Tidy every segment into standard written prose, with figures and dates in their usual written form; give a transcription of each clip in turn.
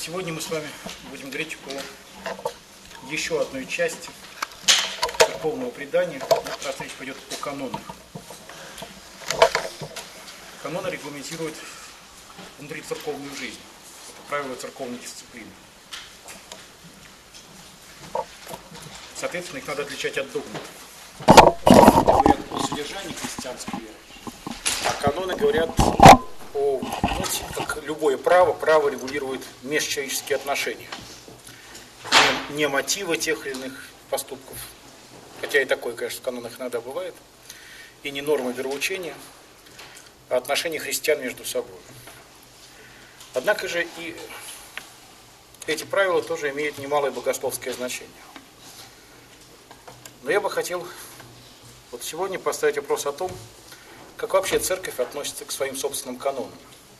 Сегодня мы с вами будем говорить о еще одной части церковного предания. Раз речь пойдет о канонах. Каноны регламентируют внутрицерковную жизнь. Это правила церковной дисциплины. Соответственно, их надо отличать от догматов. Говорят о содержании христианской веры, а каноны говорят о, как любое право регулирует межчеловеческие отношения. Не мотивы тех или иных поступков, хотя и такое, конечно, в канонах иногда бывает, и не нормы вероучения, а отношения христиан между собой. Однако же и эти правила тоже имеют немалое богословское значение. Но я бы хотел вот сегодня поставить вопрос о том, как вообще церковь относится к своим собственным канонам.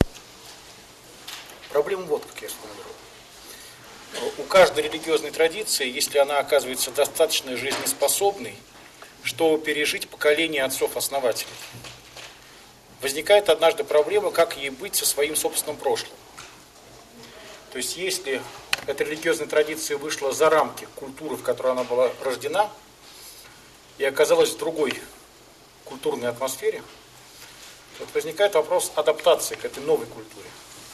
Проблема вот как я смотрю. У каждой религиозной традиции, если она оказывается достаточно жизнеспособной, чтобы пережить поколение отцов-основателей, возникает однажды проблема, как ей быть со своим собственным прошлым. То есть, если эта религиозная традиция вышла за рамки культуры, в которой она была рождена, и оказалась в другой культурной атмосфере, то возникает вопрос адаптации к этой новой культуре.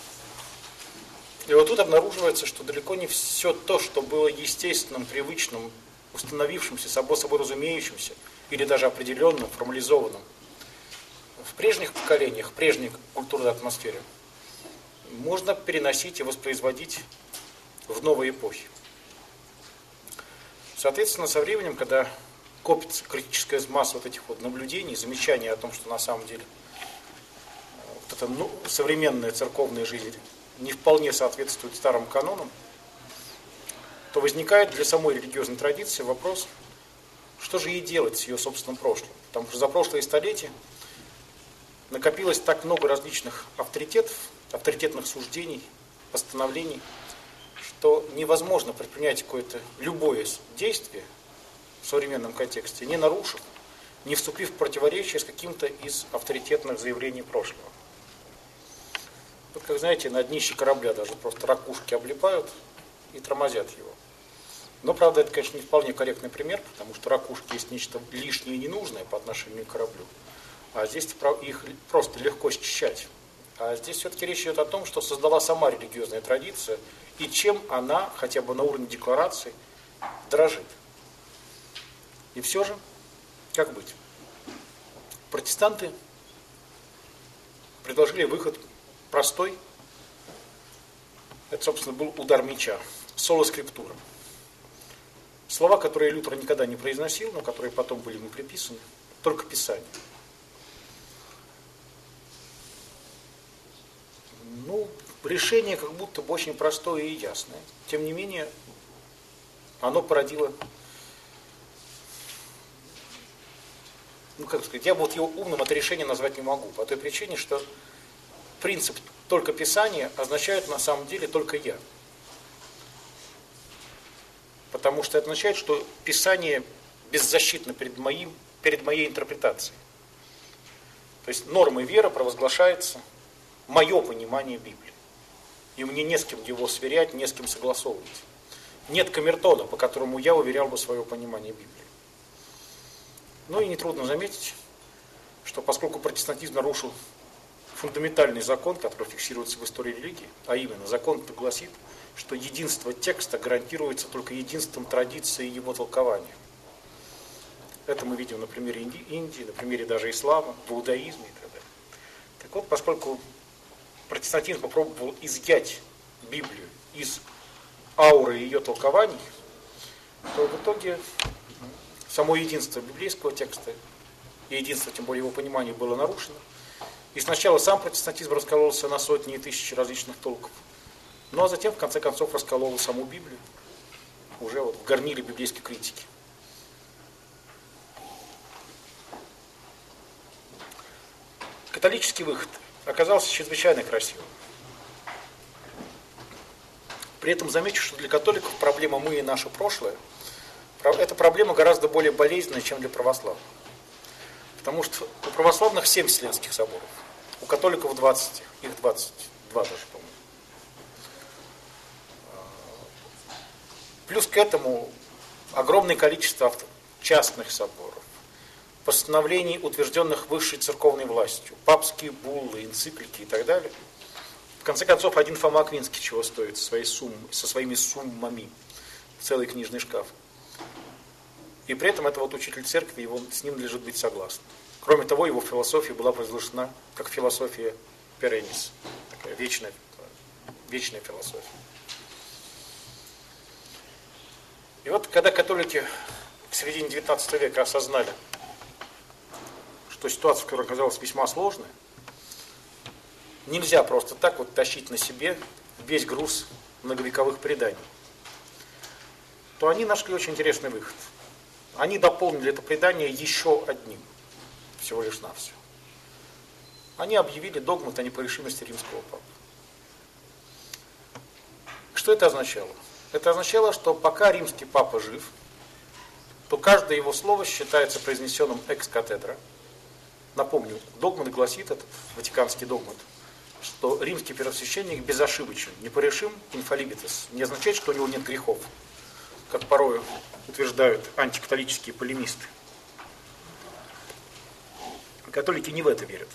И вот тут обнаруживается, что далеко не все то, что было естественным, привычным, установившимся, само собой разумеющимся, или даже определенным, формализованным, в прежних поколениях, в прежней культурной атмосфере, можно переносить и воспроизводить в новой эпохе. Соответственно, со временем, когда копится критическая масса вот этих вот наблюдений, замечаний о том, что на самом деле вот эта современная церковная жизнь не вполне соответствует старым канонам, то возникает для самой религиозной традиции вопрос, что же ей делать с ее собственным прошлым. Потому что за прошлые столетия накопилось так много различных авторитетов, авторитетных суждений, постановлений, что невозможно предпринять какое-то любое действие в современном контексте, не нарушив, не вступив в противоречие с каким-то из авторитетных заявлений прошлого. Вот, как знаете, на днище корабля даже просто ракушки облипают и тормозят его. Но, правда, это, конечно, не вполне корректный пример, потому что ракушки есть нечто лишнее и ненужное по отношению к кораблю. А здесь их просто легко счищать. А здесь все-таки речь идет о том, что создала сама религиозная традиция, и чем она, хотя бы на уровне декларации, дрожит. И все же, как быть? Протестанты предложили выход простой. Это, собственно, был удар меча. Соло скриптура. Слова, которые Лютер никогда не произносил, но которые потом были ему приписаны, только Писание. Решение как будто бы очень простое и ясное. Тем не менее, оно породило, я вот его умным это решение назвать не могу, по той причине, что принцип «только Писание» означает на самом деле «только я». Потому что это означает, что Писание беззащитно перед моей интерпретацией. То есть нормой веры провозглашается мое понимание Библии. И мне не с кем его сверять, не с кем согласовывать. Нет камертона, по которому я уверял бы свое понимание Библии. Ну и нетрудно заметить, что поскольку протестантизм нарушил фундаментальный закон, который фиксируется в истории религии, а именно закон гласит, что единство текста гарантируется только единством традиции и его толкования. Это мы видим на примере Индии, на примере даже ислама, иудаизма и так далее. Так вот, поскольку протестантизм попробовал изъять Библию из ауры ее толкований, то в итоге само единство библейского текста и единство, тем более его понимания, было нарушено. И сначала сам протестантизм раскололся на сотни и тысячи различных толков, ну а затем, в конце концов, расколол и саму Библию, уже вот в горниле библейской критики. Католический выход оказался чрезвычайно красивым. При этом замечу, что для католиков проблема «мы» и наше прошлое – это проблема гораздо более болезненная, чем для православных. Потому что у православных 7 Вселенских соборов, у католиков 20, их 22 даже, по-моему. Плюс к этому огромное количество частных соборов, постановлений, утвержденных высшей церковной властью, папские буллы, энциклики и так далее. В конце концов, один Фома Аквинский чего стоит со своими суммами, целый книжный шкаф. И при этом это вот учитель церкви, с ним надлежит быть согласным. Кроме того, его философия была произнесена как философия перенис, такая вечная философия. И вот когда католики в середине XIX века осознали, что ситуация, в которой оказалась весьма сложная, нельзя просто так вот тащить на себе весь груз многовековых преданий, то они нашли очень интересный выход. Они дополнили это предание еще одним, всего лишь навсего. Они объявили догмат о непогрешимости римского папы. Что это означало? Это означало, что пока римский папа жив, то каждое его слово считается произнесенным экс-катедра. Напомню, догмат гласит, этот ватиканский догмат, что римский первосвященник безошибочен, непогрешим, инфаллибитес. Не означает, что у него нет грехов, как порой утверждают антикатолические полемисты. Католики не в это верят.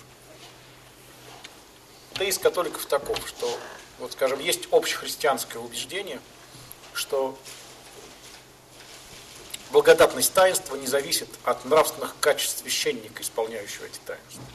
Тезис католиков таков, что, вот скажем, есть общехристианское убеждение, что благодатность таинства не зависит от нравственных качеств священника, исполняющего эти таинства.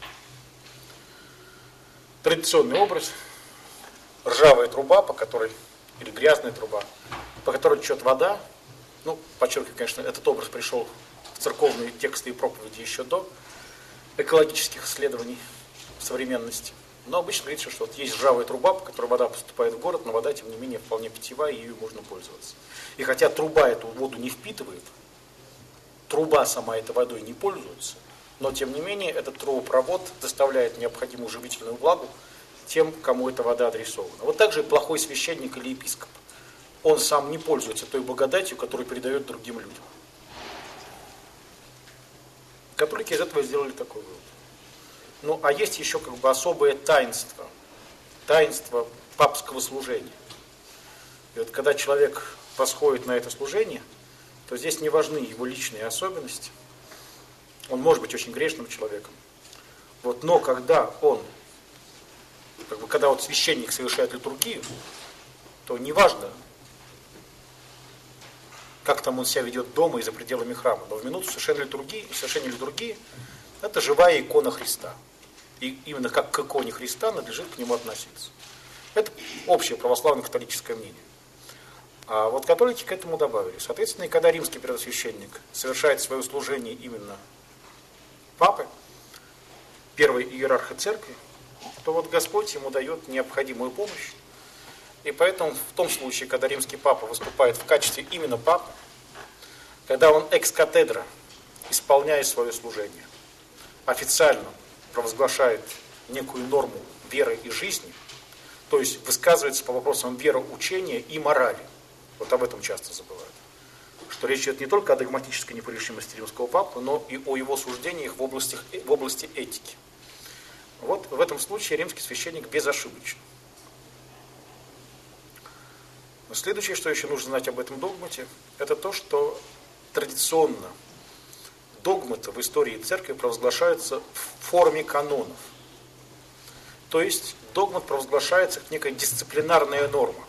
Традиционный образ – ржавая труба, или грязная труба, по которой течет вода. Подчеркиваю, конечно, этот образ пришел в церковные тексты и проповеди еще до экологических исследований современности. Но обычно говорится, что вот есть ржавая труба, по которой вода поступает в город, но вода, тем не менее, вполне питьевая, и ею можно пользоваться. И хотя труба эту воду не впитывает, труба сама этой водой не пользуется, но, тем не менее, этот трубопровод доставляет необходимую живительную влагу тем, кому эта вода адресована. Вот так же плохой священник или епископ. Он сам не пользуется той благодатью, которую передает другим людям. Католики из этого сделали такой вывод. А есть еще особое таинство папского служения. И вот когда человек восходит на это служение, то здесь не важны его личные особенности. Он может быть очень грешным человеком. Но когда священник совершает литургию, то неважно, как там он себя ведет дома и за пределами храма, но в минуту совершения литургии это живая икона Христа. И именно как к иконе Христа надлежит к нему относиться. Это общее православно-католическое мнение. А вот католики к этому добавили. Соответственно, и когда римский первосвященник совершает свое служение именно папы, первой иерарха церкви, то вот Господь ему дает необходимую помощь. И поэтому в том случае, когда римский папа выступает в качестве именно папы, когда он экс-катедра, исполняя свое служение, официально провозглашает некую норму веры и жизни, то есть высказывается по вопросам вероучения и морали. Вот об этом часто забывают. Что речь идет не только о догматической непогрешимости римского папы, но и о его суждениях в области этики. Вот в этом случае римский священник безошибочен. Но следующее, что еще нужно знать об этом догмате, это то, что традиционно догматы в истории церкви провозглашаются в форме канонов. То есть догмат провозглашается как некая дисциплинарная норма.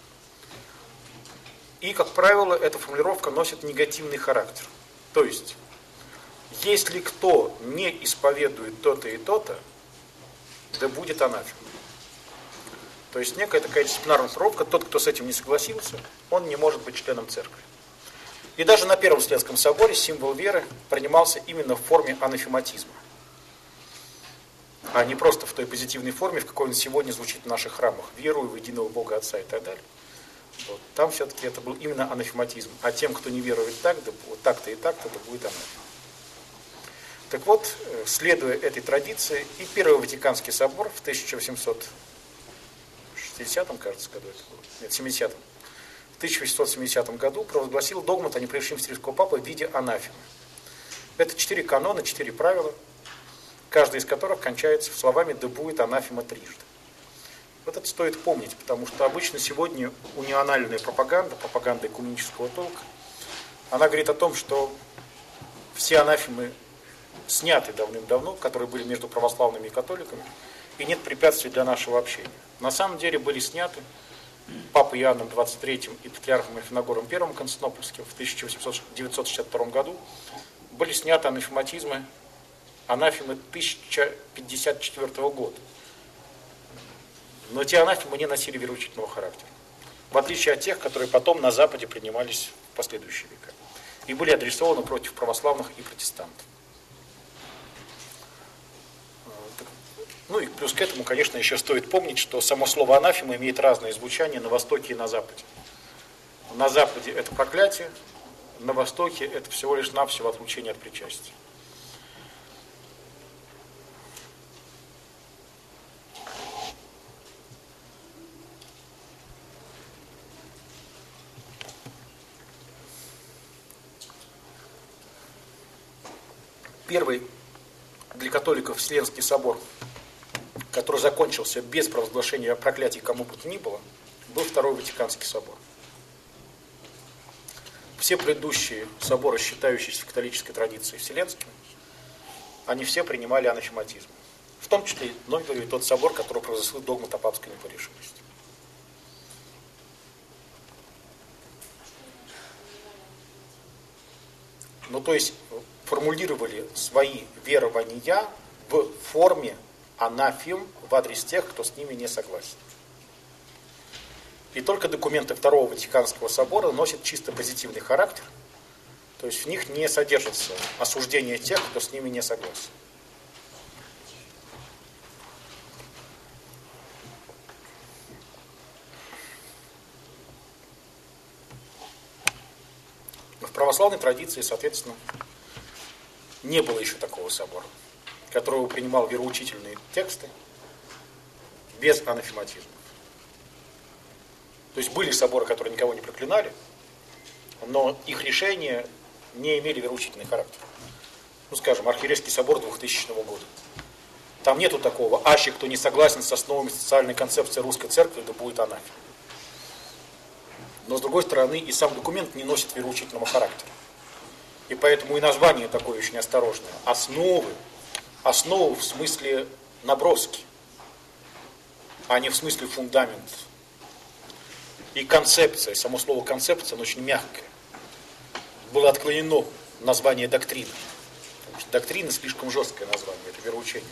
И, как правило, эта формулировка носит негативный характер. То есть, если кто не исповедует то-то и то-то, да будет анафема. То есть некая такая дисциплинарная формулировка, тот, кто с этим не согласился, он не может быть членом церкви. И даже на Первом Вселенском соборе символ веры принимался именно в форме анафематизма, а не просто в той позитивной форме, в какой он сегодня звучит в наших храмах. Верую в единого Бога Отца и так далее. Там все-таки это был именно анафематизм. А тем, кто не верует так-то и так-то, да будет анафема. Так вот, следуя этой традиции, и Первый Ватиканский собор в 1860, кажется, году это было, нет, 70-м, в 1870 году провозгласил догмат о непогрешимости римского папы в виде анафемы. Это 4 канона, 4 правила, каждый из которых кончается словами «да будет анафема трижды». Вот это стоит помнить, потому что обычно сегодня униональная пропаганда, пропаганда экуменического толка, она говорит о том, что все анафемы сняты давным-давно, которые были между православными и католиками, и нет препятствий для нашего общения. На самом деле были сняты Папой Иоанном XXIII и Патриархом Афиногором I Константинопольским в 1962 году были сняты анафематизмы, анафемы 1054 года. Но те анафемы не носили вероучительного характера, в отличие от тех, которые потом на Западе принимались в последующие века и были адресованы против православных и протестантов. Ну и плюс к этому, конечно, еще стоит помнить, что само слово анафема имеет разное звучание на Востоке и на Западе. На Западе это проклятие, на Востоке это всего лишь навсего отлучение от причастия. Первый для католиков Вселенский собор, который закончился без провозглашения проклятий кому бы то ни было, был Второй Ватиканский собор. Все предыдущие соборы, считающиеся в католической традиции вселенскими, они все принимали анафематизм. В том числе, но и тот собор, который провозгласил догмат о папской непогрешимости. Ну, то есть, формулировали свои верования в форме анафем в адрес тех, кто с ними не согласен. И только документы Второго Ватиканского собора носят чисто позитивный характер, то есть в них не содержится осуждение тех, кто с ними не согласен. В православной традиции, соответственно, не было еще такого собора, который бы принимал вероучительные тексты без анафематизма. То есть были соборы, которые никого не проклинали, но их решения не имели вероучительный характер. Ну, скажем, Архиерейский собор 2000 года. Там нету такого, аще кто не согласен с основами социальной концепции русской церкви, да будет анафем. Но, с другой стороны, и сам документ не носит вероучительного характера. И поэтому и название такое очень осторожное. Основы в смысле наброски, а не в смысле фундамент. И концепция, само слово концепция, оно очень мягкое. Было отклонено название доктрины. Потому что доктрина слишком жесткое название, это вероучение.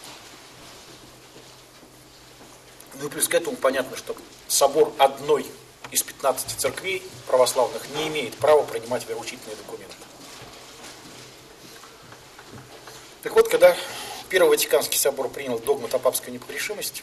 Ну и плюс к этому понятно, что собор одной из 15 церквей православных не имеет права принимать вероучительные документы. Так вот, когда Первый Ватиканский собор принял догмат о папской непогрешимости,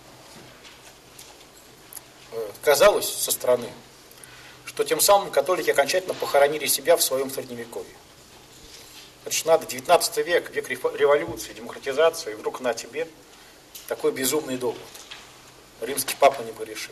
казалось со стороны, что тем самым католики окончательно похоронили себя в своем средневековье. Это ж надо, 19 век, век революции, демократизации, и вдруг на тебе такой безумный догмат. Римский папа непогрешим.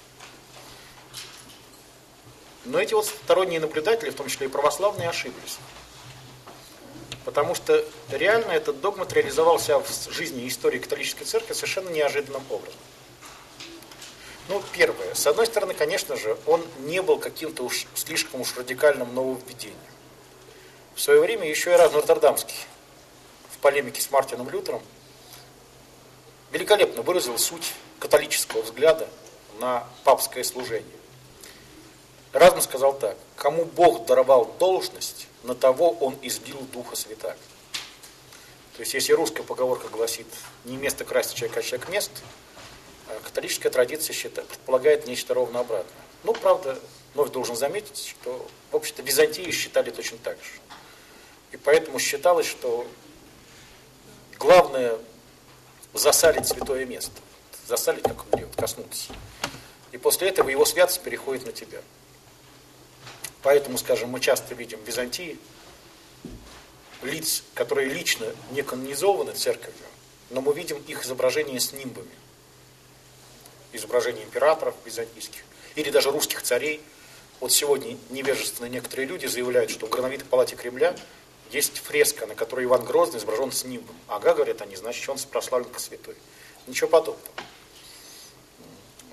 Но эти вот сторонние наблюдатели, в том числе и православные, ошиблись. Потому что реально этот догмат реализовался в жизни и истории католической церкви совершенно неожиданным образом. Ну, первое. С одной стороны, конечно же, он не был каким-то уж слишком уж радикальным нововведением. В свое время еще и Роттердамский в полемике с Мартином Лютером великолепно выразил суть католического взгляда на папское служение. Разум сказал так: кому Бог даровал должность, на того он излил Духа Святаго. То есть, если русская поговорка гласит «не место красит человека, а человек мест», католическая традиция предполагает нечто ровно обратное. Ну, правда, вновь должен заметить, что, в общем-то, Византии считали точно так же. И поэтому считалось, что главное засалить святое место. Засалить, как он говорит, коснуться. И после этого его святость переходит на тебя. Поэтому, скажем, мы часто видим в Византии лиц, которые лично не канонизованы церковью, но мы видим их изображения с нимбами. Изображения императоров византийских или даже русских царей. Вот сегодня невежественные некоторые люди заявляют, что в Грановитой палате Кремля есть фреска, на которой Иван Грозный изображен с нимбом. Ага, говорят они, значит, он прославлен как святой. Ничего подобного.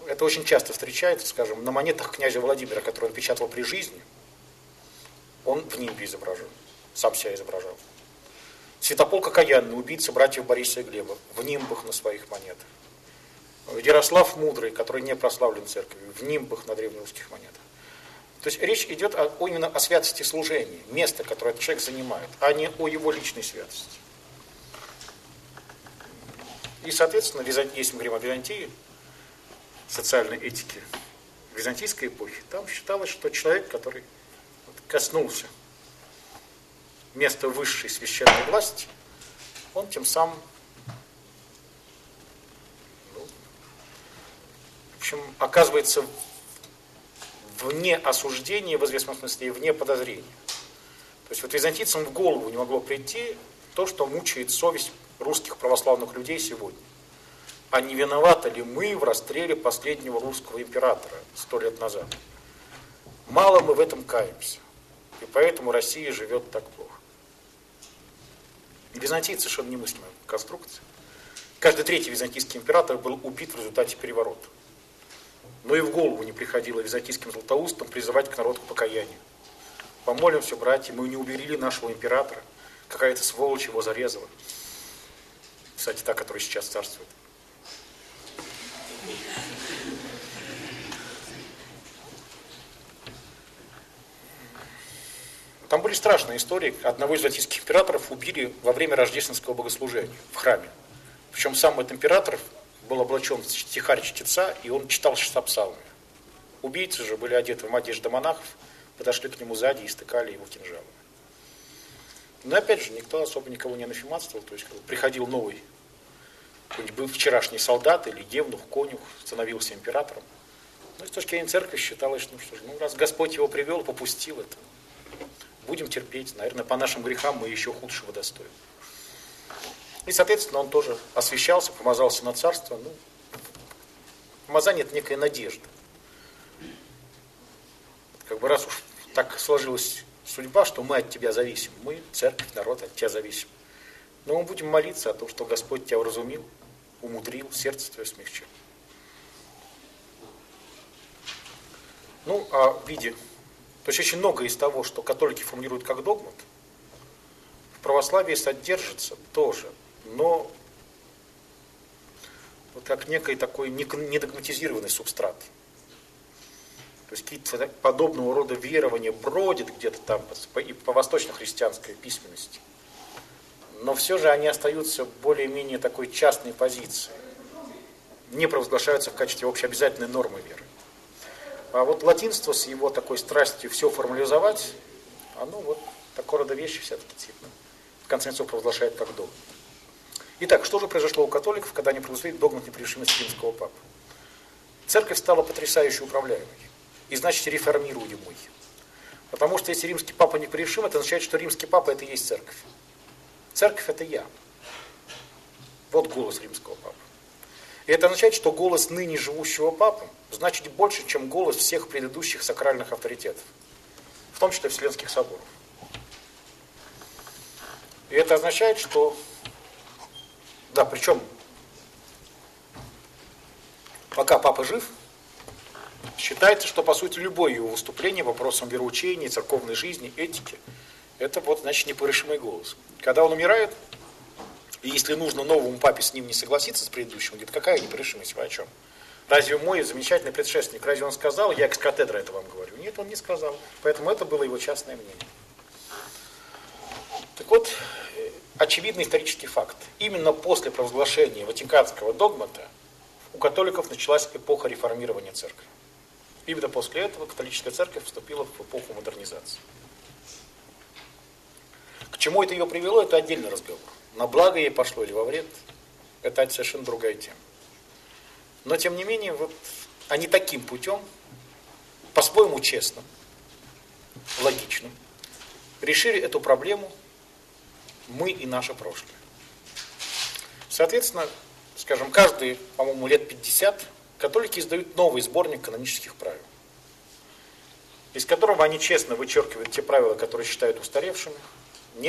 это очень часто встречается, скажем, на монетах князя Владимира, которые он печатал при жизни, он в нимбе изображен, сам себя изображал. Святополк Окаянный, убийца братьев Бориса и Глеба, в нимбах на своих монетах. Ярослав Мудрый, который не прославлен церковью, в нимбах на древнерусских монетах. То есть речь идет именно о святости служения, место, которое этот человек занимает, а не о его личной святости. И, соответственно, если мы говорим о Византии, социальной этике византийской эпохи, там считалось, что человек, который коснулся места высшей священной власти, он тем самым, в общем, оказывается вне осуждения, в известном смысле, и вне подозрения. То есть вот византийцам в голову не могло прийти то, что мучает совесть русских православных людей сегодня. А не виноваты ли мы в расстреле последнего русского императора 100 лет назад? Мало мы в этом каемся. И поэтому Россия живет так плохо. Византийцы совершенно немыслимая конструкция. Каждый третий византийский император был убит в результате переворота. Но и в голову не приходило византийским златоустам призывать к народу к покаянию. Помолимся, братья, мы не уберегли нашего императора. Какая-то сволочь его зарезала. Кстати, та, которая сейчас царствует. Там были страшные истории. Одного из византийских императоров убили во время рождественского богослужения в храме. Причем сам этот император был облачен в стихарь-чтеца, и он читал 6 псалмов. Убийцы же были одеты в одежду монахов, подошли к нему сзади и стыкали его кинжалами. Но опять же, никто особо никого не анафематствовал. То есть, когда приходил новый, был вчерашний солдат или евнух, конюх, становился императором. Ну, с точки зрения церкви считалось, раз Господь его привел, попустил это. Будем терпеть, наверное, по нашим грехам мы еще худшего достоин. И, соответственно, он тоже освящался, помазался на царство. Помазание – это некая надежда. Как бы раз уж так сложилась судьба, что мы от тебя зависим. Мы, церковь, народ, от тебя зависим. Но мы будем молиться о том, что Господь тебя уразумил, умудрил, сердце твое смягчил. А в виде... То есть очень много из того, что католики формулируют как догмат, в православии содержится тоже, но вот как некий такой недогматизированный субстрат. То есть какие-то подобного рода верования бродят где-то там и по восточно-христианской письменности. Но все же они остаются более-менее такой частной позицией. Не провозглашаются в качестве общеобязательной нормы веры. А вот латинство с его такой страстью все формализовать, оно вот такого рода вещи все-таки в конце концов провозглашает как догмат. Итак, что же произошло у католиков, когда они провозгласили догмат непрерушимости римского папы? Церковь стала потрясающе управляемой и, значит, реформируемой. Потому что если римский папа непрерушим, это означает, что римский папа это и есть церковь. Церковь это я. Вот голос римского папы. И это означает, что голос ныне живущего папы значит больше, чем голос всех предыдущих сакральных авторитетов, в том числе Вселенских соборов. И это означает, что, да, причем, пока папа жив, считается, что, по сути, любое его выступление вопросам вероучения, церковной жизни, этики, это вот, значит, непорушимый голос. Когда он умирает, и если нужно новому папе с ним не согласиться с предыдущим, он говорит, какая непорушимость, вы о чем? Разве мой замечательный предшественник, разве он сказал, я экс-катедра это вам говорю? Нет, он не сказал. Поэтому это было его частное мнение. Так вот, очевидный исторический факт. Именно после провозглашения Ватиканского догмата у католиков началась эпоха реформирования церкви. Именно после этого католическая церковь вступила в эпоху модернизации. К чему это ее привело, это отдельный разговор. На благо ей пошло или во вред, это совершенно другая тема. Но, тем не менее, вот они таким путем, по-своему честным, логичным, решили эту проблему мы и наше прошлое. Соответственно, скажем, каждые, по-моему, лет 50 католики издают новый сборник канонических правил, из которого они честно вычеркивают те правила, которые считают устаревшими,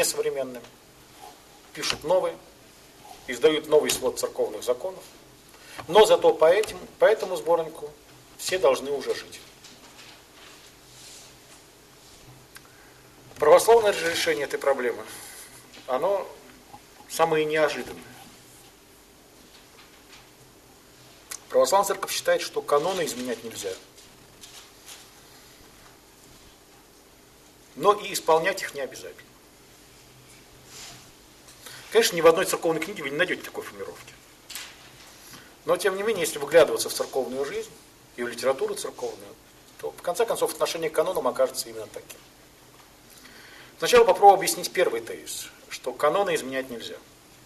несовременными, пишут новые, издают новый свод церковных законов, Но зато по этому сборнику все должны уже жить. Православное решение этой проблемы, оно самое неожиданное. Православная церковь считает, что каноны изменять нельзя, но и исполнять их не обязательно. Конечно, ни в одной церковной книге вы не найдете такой формулировки. Но, тем не менее, если выглядываться в церковную жизнь и в литературу церковную, то, в конце концов, отношение к канонам окажется именно таким. Сначала попробую объяснить первый тезис, что каноны изменять нельзя.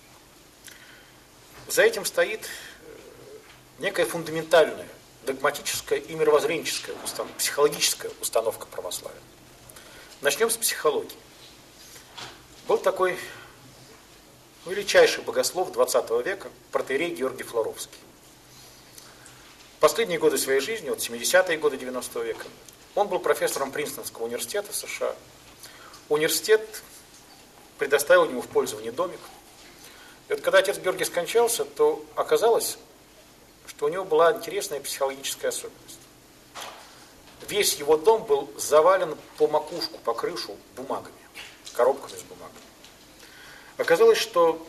За этим стоит некая фундаментальная, догматическая и мировоззренческая, психологическая установка православия. Начнем с психологии. Был такой величайший богослов XX века, протоиерей Георгий Флоровский. В последние годы своей жизни, вот 70-е годы 90 века, он был профессором Принстонского университета США. Университет предоставил ему в пользование домик. И вот когда отец Георгий скончался, то оказалось, что у него была интересная психологическая особенность. Весь его дом был завален по макушку, по крышу бумагами, коробками с бумагами. Оказалось, что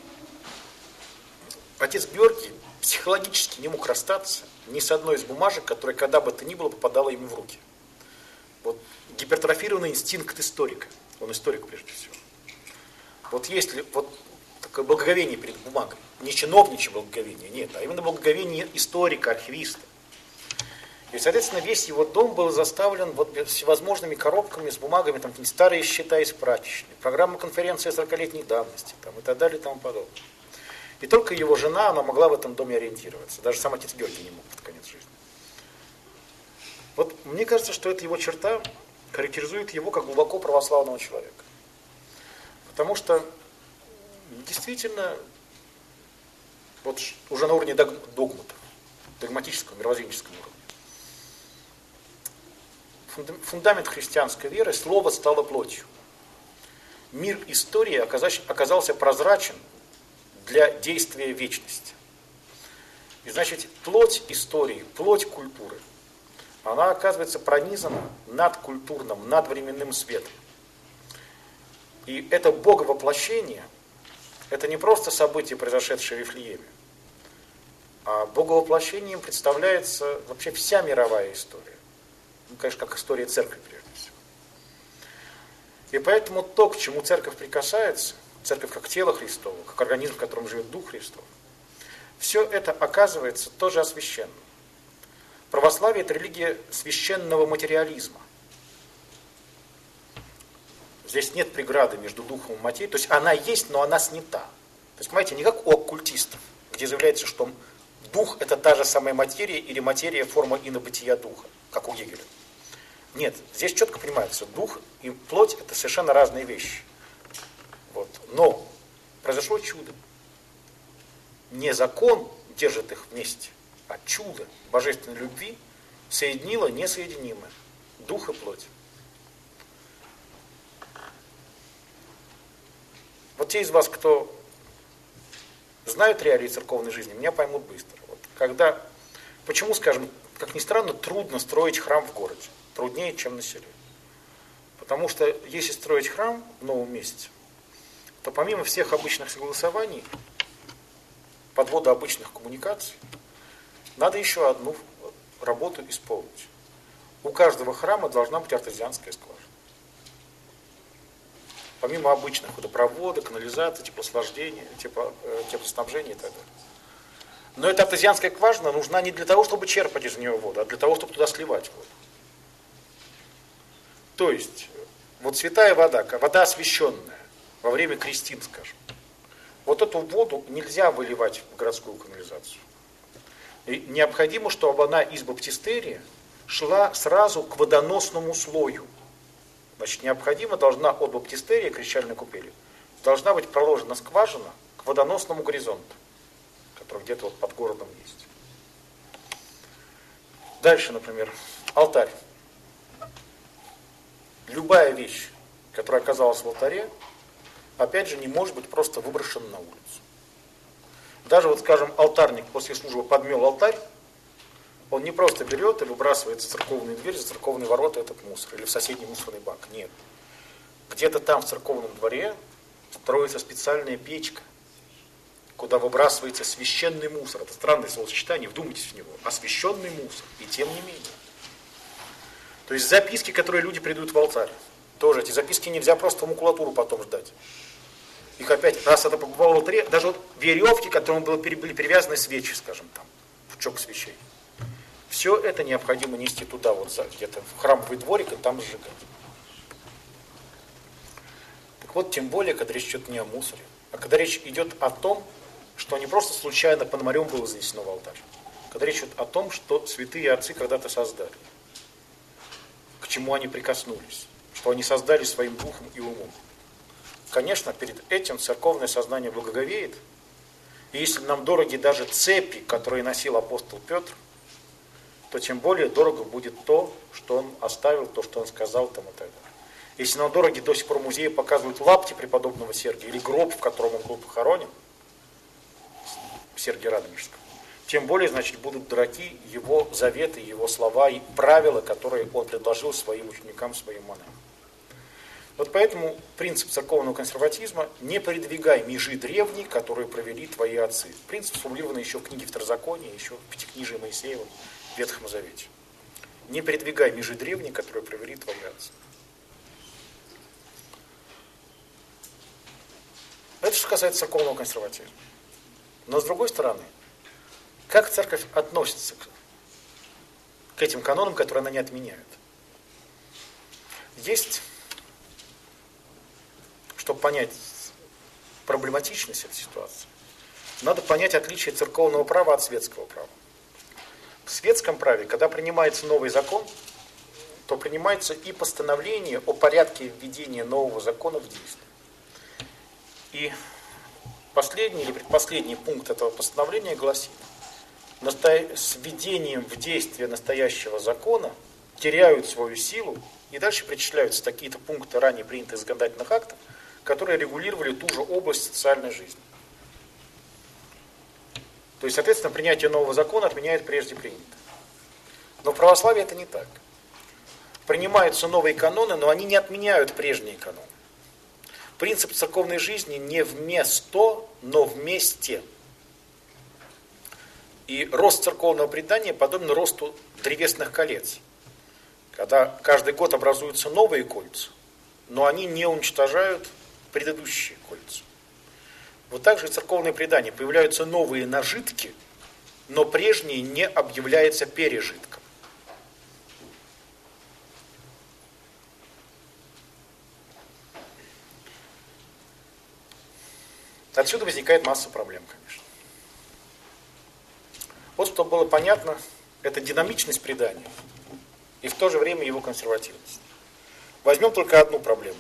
отец Георгий психологически не мог расстаться ни с одной из бумажек, которая когда бы то ни было попадала ему в руки. Вот гипертрофированный инстинкт историка. Он историк прежде всего. Вот если вот такое благоговение перед бумагой, не чиновничье благоговение, нет, а именно благоговение историка, архивиста. И, соответственно, весь его дом был заставлен вот всевозможными коробками с бумагами, там старые счета из прачечной, программа конференции 40-летней давности там, и так далее и тому подобное. И только его жена, она могла в этом доме ориентироваться. Даже сам отец Георгий не мог под конец жизни. Вот мне кажется, что эта его черта характеризует его как глубоко православного человека. Потому что действительно вот уже на уровне догматов, догматического, мировоззренческого уровня, фундамент христианской веры, слово стало плотью. Мир истории оказался прозрачен для действия вечности. И значит, плоть истории, плоть культуры, она оказывается пронизана над культурным, над временным светом. И это боговоплощение, это не просто событие, произошедшее в Вифлееме, а боговоплощением представляется вообще вся мировая история. Ну, конечно, как история церкви, прежде всего. И поэтому то, к чему церковь прикасается, церковь как тело Христово, как организм, в котором живет Дух Христов, все это оказывается тоже освященным. Православие – это религия священного материализма. Здесь нет преграды между духом и материей, то есть она есть, но она снята. То есть, понимаете, не как у оккультистов, где заявляется, что дух – это та же самая материя или материя – форма инобытия духа, как у Гегеля. Нет, здесь четко понимается, дух и плоть – это совершенно разные вещи. Вот. Но произошло чудо. Не закон держит их вместе, а чудо божественной любви соединило несоединимое – дух и плоть. Вот те из вас, кто знают реалии церковной жизни, меня поймут быстро. Вот почему, скажем, как ни странно, трудно строить храм в городе? Труднее, чем на селе. Потому что если строить храм в новом месте, то помимо всех обычных согласований, подвода обычных коммуникаций, надо еще одну работу исполнить. У каждого храма должна быть артезианская скважина. Помимо обычных водопровода, канализации, теплоснабжения и так далее. Но эта артезианская скважина нужна не для того, чтобы черпать из нее воду, а для того, чтобы туда сливать воду. То есть, вот святая вода, вода освященная, во время крестин, скажем, вот эту воду нельзя выливать в городскую канализацию. И необходимо, чтобы она из баптистерия шла сразу к водоносному слою. Значит, должна от баптистерия, крещальной купели, должна быть проложена скважина к водоносному горизонту, который где-то вот под городом есть. Дальше, например, алтарь. Любая вещь, которая оказалась в алтаре, опять же, не может быть просто выброшена на улицу. Даже вот, скажем, алтарник после службы подмел алтарь, он не просто берет и выбрасывает за церковную дверь, за церковные ворота этот мусор, или в соседний мусорный бак. Нет. Где-то там, в церковном дворе, строится специальная печка, куда выбрасывается священный мусор. Это странное словосочетание, вдумайтесь в него. Освященный мусор. И тем не менее. То есть записки, которые люди придут в алтарь, тоже эти записки нельзя просто в макулатуру потом ждать. Их опять, раз это побывало в алтаре, даже вот веревки, к которым были привязаны свечи, скажем, там, пучок свечей. Все это необходимо нести туда, вот где-то в храмовый дворик и там сжигать. Так вот, тем более, когда речь идет не о мусоре, а когда речь идет о том, что не просто случайно пономарем было занесено в алтарь, когда речь идет о том, что святые отцы когда-то создали, к чему они прикоснулись, что они создали своим духом и умом. Конечно, перед этим церковное сознание благоговеет, и если нам дороги даже цепи, которые носил апостол Петр, то тем более дорого будет то, что он оставил, то, что он сказал там и так далее. Если нам дороги до сих пор в музее показывают лапти преподобного Сергия или гроб, в котором он был похоронен, Сергия Радонежского, тем более, значит, будут дороги его заветы, его слова и правила, которые он предложил своим ученикам, своим монахам. Вот поэтому принцип церковного консерватизма – не передвигай межи древней, которые провели твои отцы. Принцип сформулирован еще в книге Второзакония, еще в Пятикнижии Моисеевом, в Ветхом Завете. Не передвигай межи древней, которые провели твои отцы. Это что касается церковного консерватизма. Но с другой стороны, как церковь относится к этим канонам, которые она не отменяет? Есть, чтобы понять проблематичность этой ситуации, надо понять отличие церковного права от светского права. В светском праве, когда принимается новый закон, то принимается и постановление о порядке введения нового закона в действие. И последний или предпоследний пункт этого постановления гласит: с введением в действие настоящего закона теряют свою силу, и дальше причисляются такие-то пункты ранее принятых законодательных актов, которые регулировали ту же область социальной жизни. То есть, соответственно, принятие нового закона отменяет прежде принятое. Но в православии это не так. Принимаются новые каноны, но они не отменяют прежние каноны. Принцип церковной жизни не вместо, но вместе. И рост церковного предания подобен росту древесных колец. Когда каждый год образуются новые кольца, но они не уничтожают предыдущие кольца. Вот так же в церковное предание появляются новые нажитки, но прежние не объявляются пережитком. Отсюда возникает масса проблем, конечно. Вот чтобы было понятно, это динамичность предания и в то же время его консервативность. Возьмем только одну проблему.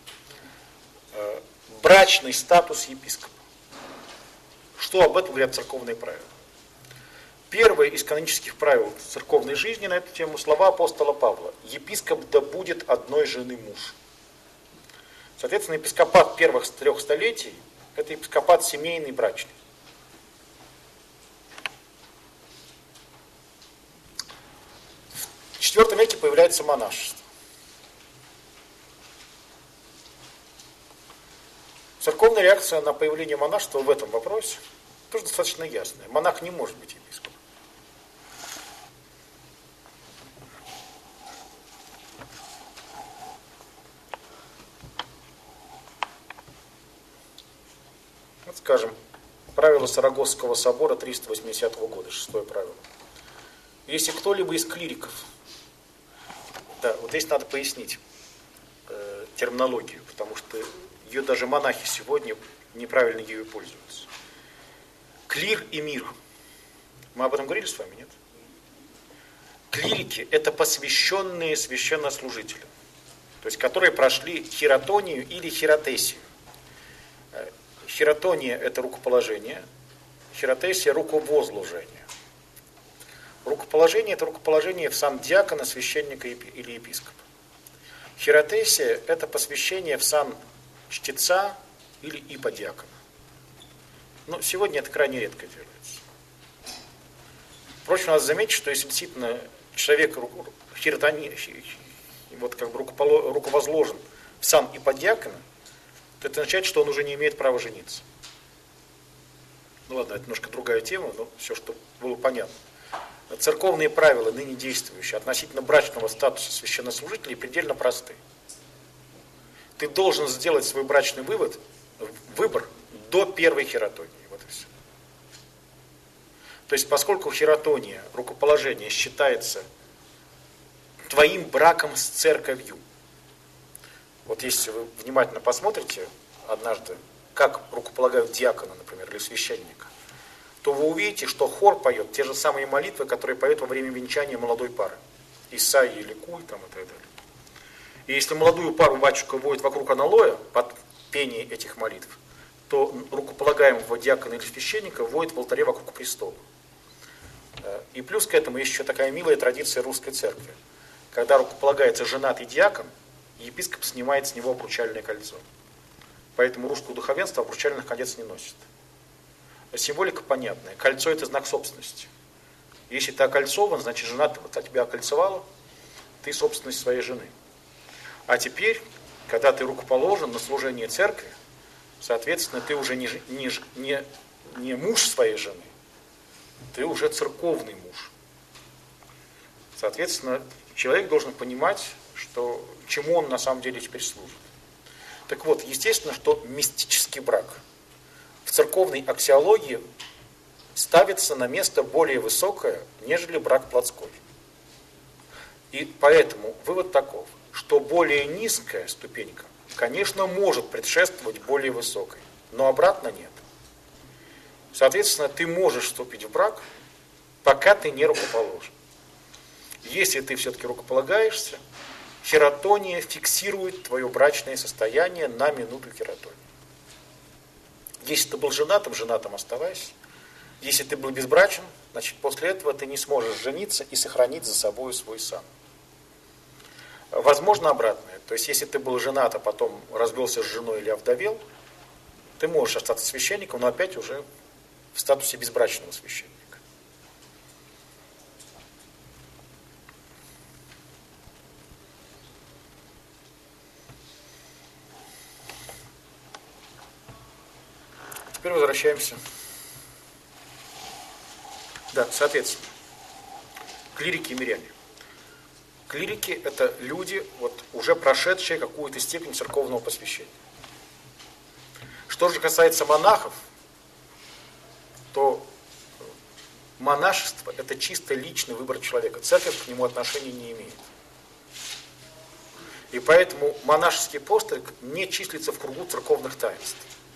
Брачный статус епископа. Что об этом говорят церковные правила? Первое из канонических правил церковной жизни на эту тему слова апостола Павла: епископ да будет одной жены муж. Соответственно, епископат первых 3 столетий – это епископат семейный, брачный. В IV веке появляется монашество. Церковная реакция на появление монашества в этом вопросе тоже достаточно ясная. Монах не может быть епископом. Вот, скажем, правило Сарагосского собора 380 года, 6-е правило. Если кто-либо из клириков, да, вот здесь надо пояснить терминологию, потому что ее даже монахи сегодня неправильно ею пользуются. Клир и мир. Мы об этом говорили с вами, нет? Клирики – это посвященные священнослужители, то есть которые прошли хиротонию или хиротесию. Хиротония – это рукоположение, хиротесия – руковозложение. Рукоположение – это рукоположение в сан диакона, священника или епископа. Хиротесия – это посвящение в сан чтеца или иподиакона. Но сегодня это крайне редко делается. Впрочем, надо заметить, что если действительно человек вот как бы руковозложен в сан иподьякона, то это означает, что он уже не имеет права жениться. Ну ладно, это немножко другая тема, но все, что было понятно. Церковные правила, ныне действующие, относительно брачного статуса священнослужителей, предельно просты. Ты должен сделать свой брачный выбор до первой хератонии. Вот и все. То есть, поскольку хератония, рукоположение, считается твоим браком с церковью, вот если вы внимательно посмотрите однажды, как рукополагают диакона, например, или священника, то вы увидите, что хор поет те же самые молитвы, которые поет во время венчания молодой пары. Исаия или Куль там, и так далее. И если молодую пару батюшка водит вокруг аналоя под пение этих молитв, то рукополагаемого диакона или священника водит в алтаре вокруг престола. И плюс к этому есть еще такая милая традиция русской церкви. Когда рукополагается женатый диакон, епископ снимает с него обручальное кольцо. Поэтому русское духовенство обручальных колец не носит. Символика понятная. Кольцо – это знак собственности. Если ты окольцован, значит жена тебя окольцевала, ты собственность своей жены. А теперь, когда ты рукоположен на служение церкви, соответственно, ты уже не муж своей жены, ты уже церковный муж. Соответственно, человек должен понимать, чему он на самом деле теперь служит. Так вот, естественно, что мистический брак в церковной аксиологии ставится на место более высокое, нежели брак плотской. И поэтому вывод таков, что более низкая ступенька, конечно, может предшествовать более высокой, но обратно нет. Соответственно, ты можешь вступить в брак, пока ты не рукоположен. Если ты все-таки рукополагаешься, хератония фиксирует твое брачное состояние на минуту хератонии. Если ты был женатым оставайся. Если ты был безбрачен, значит после этого ты не сможешь жениться и сохранить за собой свой сан. Возможно обратное. То есть если ты был женат, а потом развелся с женой или овдовел, ты можешь остаться священником, но опять уже в статусе безбрачного священника. Теперь возвращаемся. Да, соответственно, клирики и миряне. Клирики – это люди, уже прошедшие какую-то степень церковного посвящения. Что же касается монахов, то монашество – это чисто личный выбор человека. Церковь к нему отношения не имеет. И поэтому монашеский постриг не числится в кругу церковных таинств.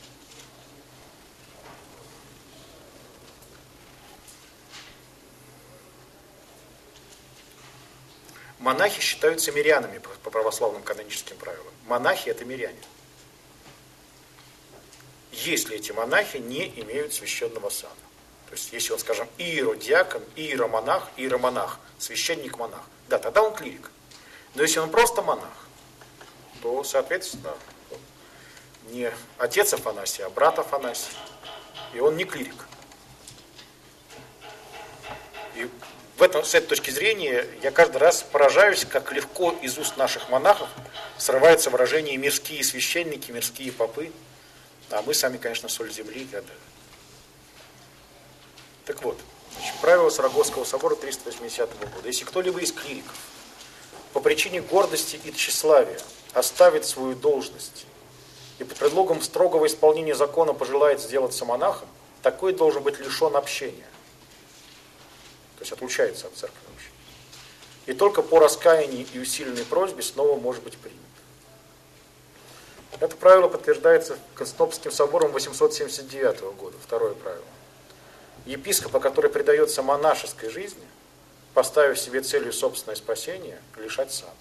Монахи считаются мирянами по православным каноническим правилам. Монахи – это миряне. Если эти монахи не имеют священного сана. То есть, если он, скажем, иеродиакон, иеромонах, священник-монах, да, тогда он клирик. Но если он просто монах, то, соответственно, не отец Афанасий, а брат Афанасий. И он не клирик. И с этой точки зрения я каждый раз поражаюсь, как легко из уст наших монахов срывается выражение «мирские священники», «мирские попы», а мы сами, конечно, соль земли и так далее. Так вот, правило Сарагосского собора 380 года. Если кто-либо из клириков по причине гордости и тщеславия оставит свою должность и под предлогом строгого исполнения закона пожелает сделаться монахом, такой должен быть лишен общения. То есть отлучается от церкви вообще. И только по раскаянии и усиленной просьбе снова может быть принят. Это правило подтверждается Константинопольским собором 879 года, второе правило. Епископа, который предается монашеской жизни, поставив себе целью собственное спасение, лишать сана.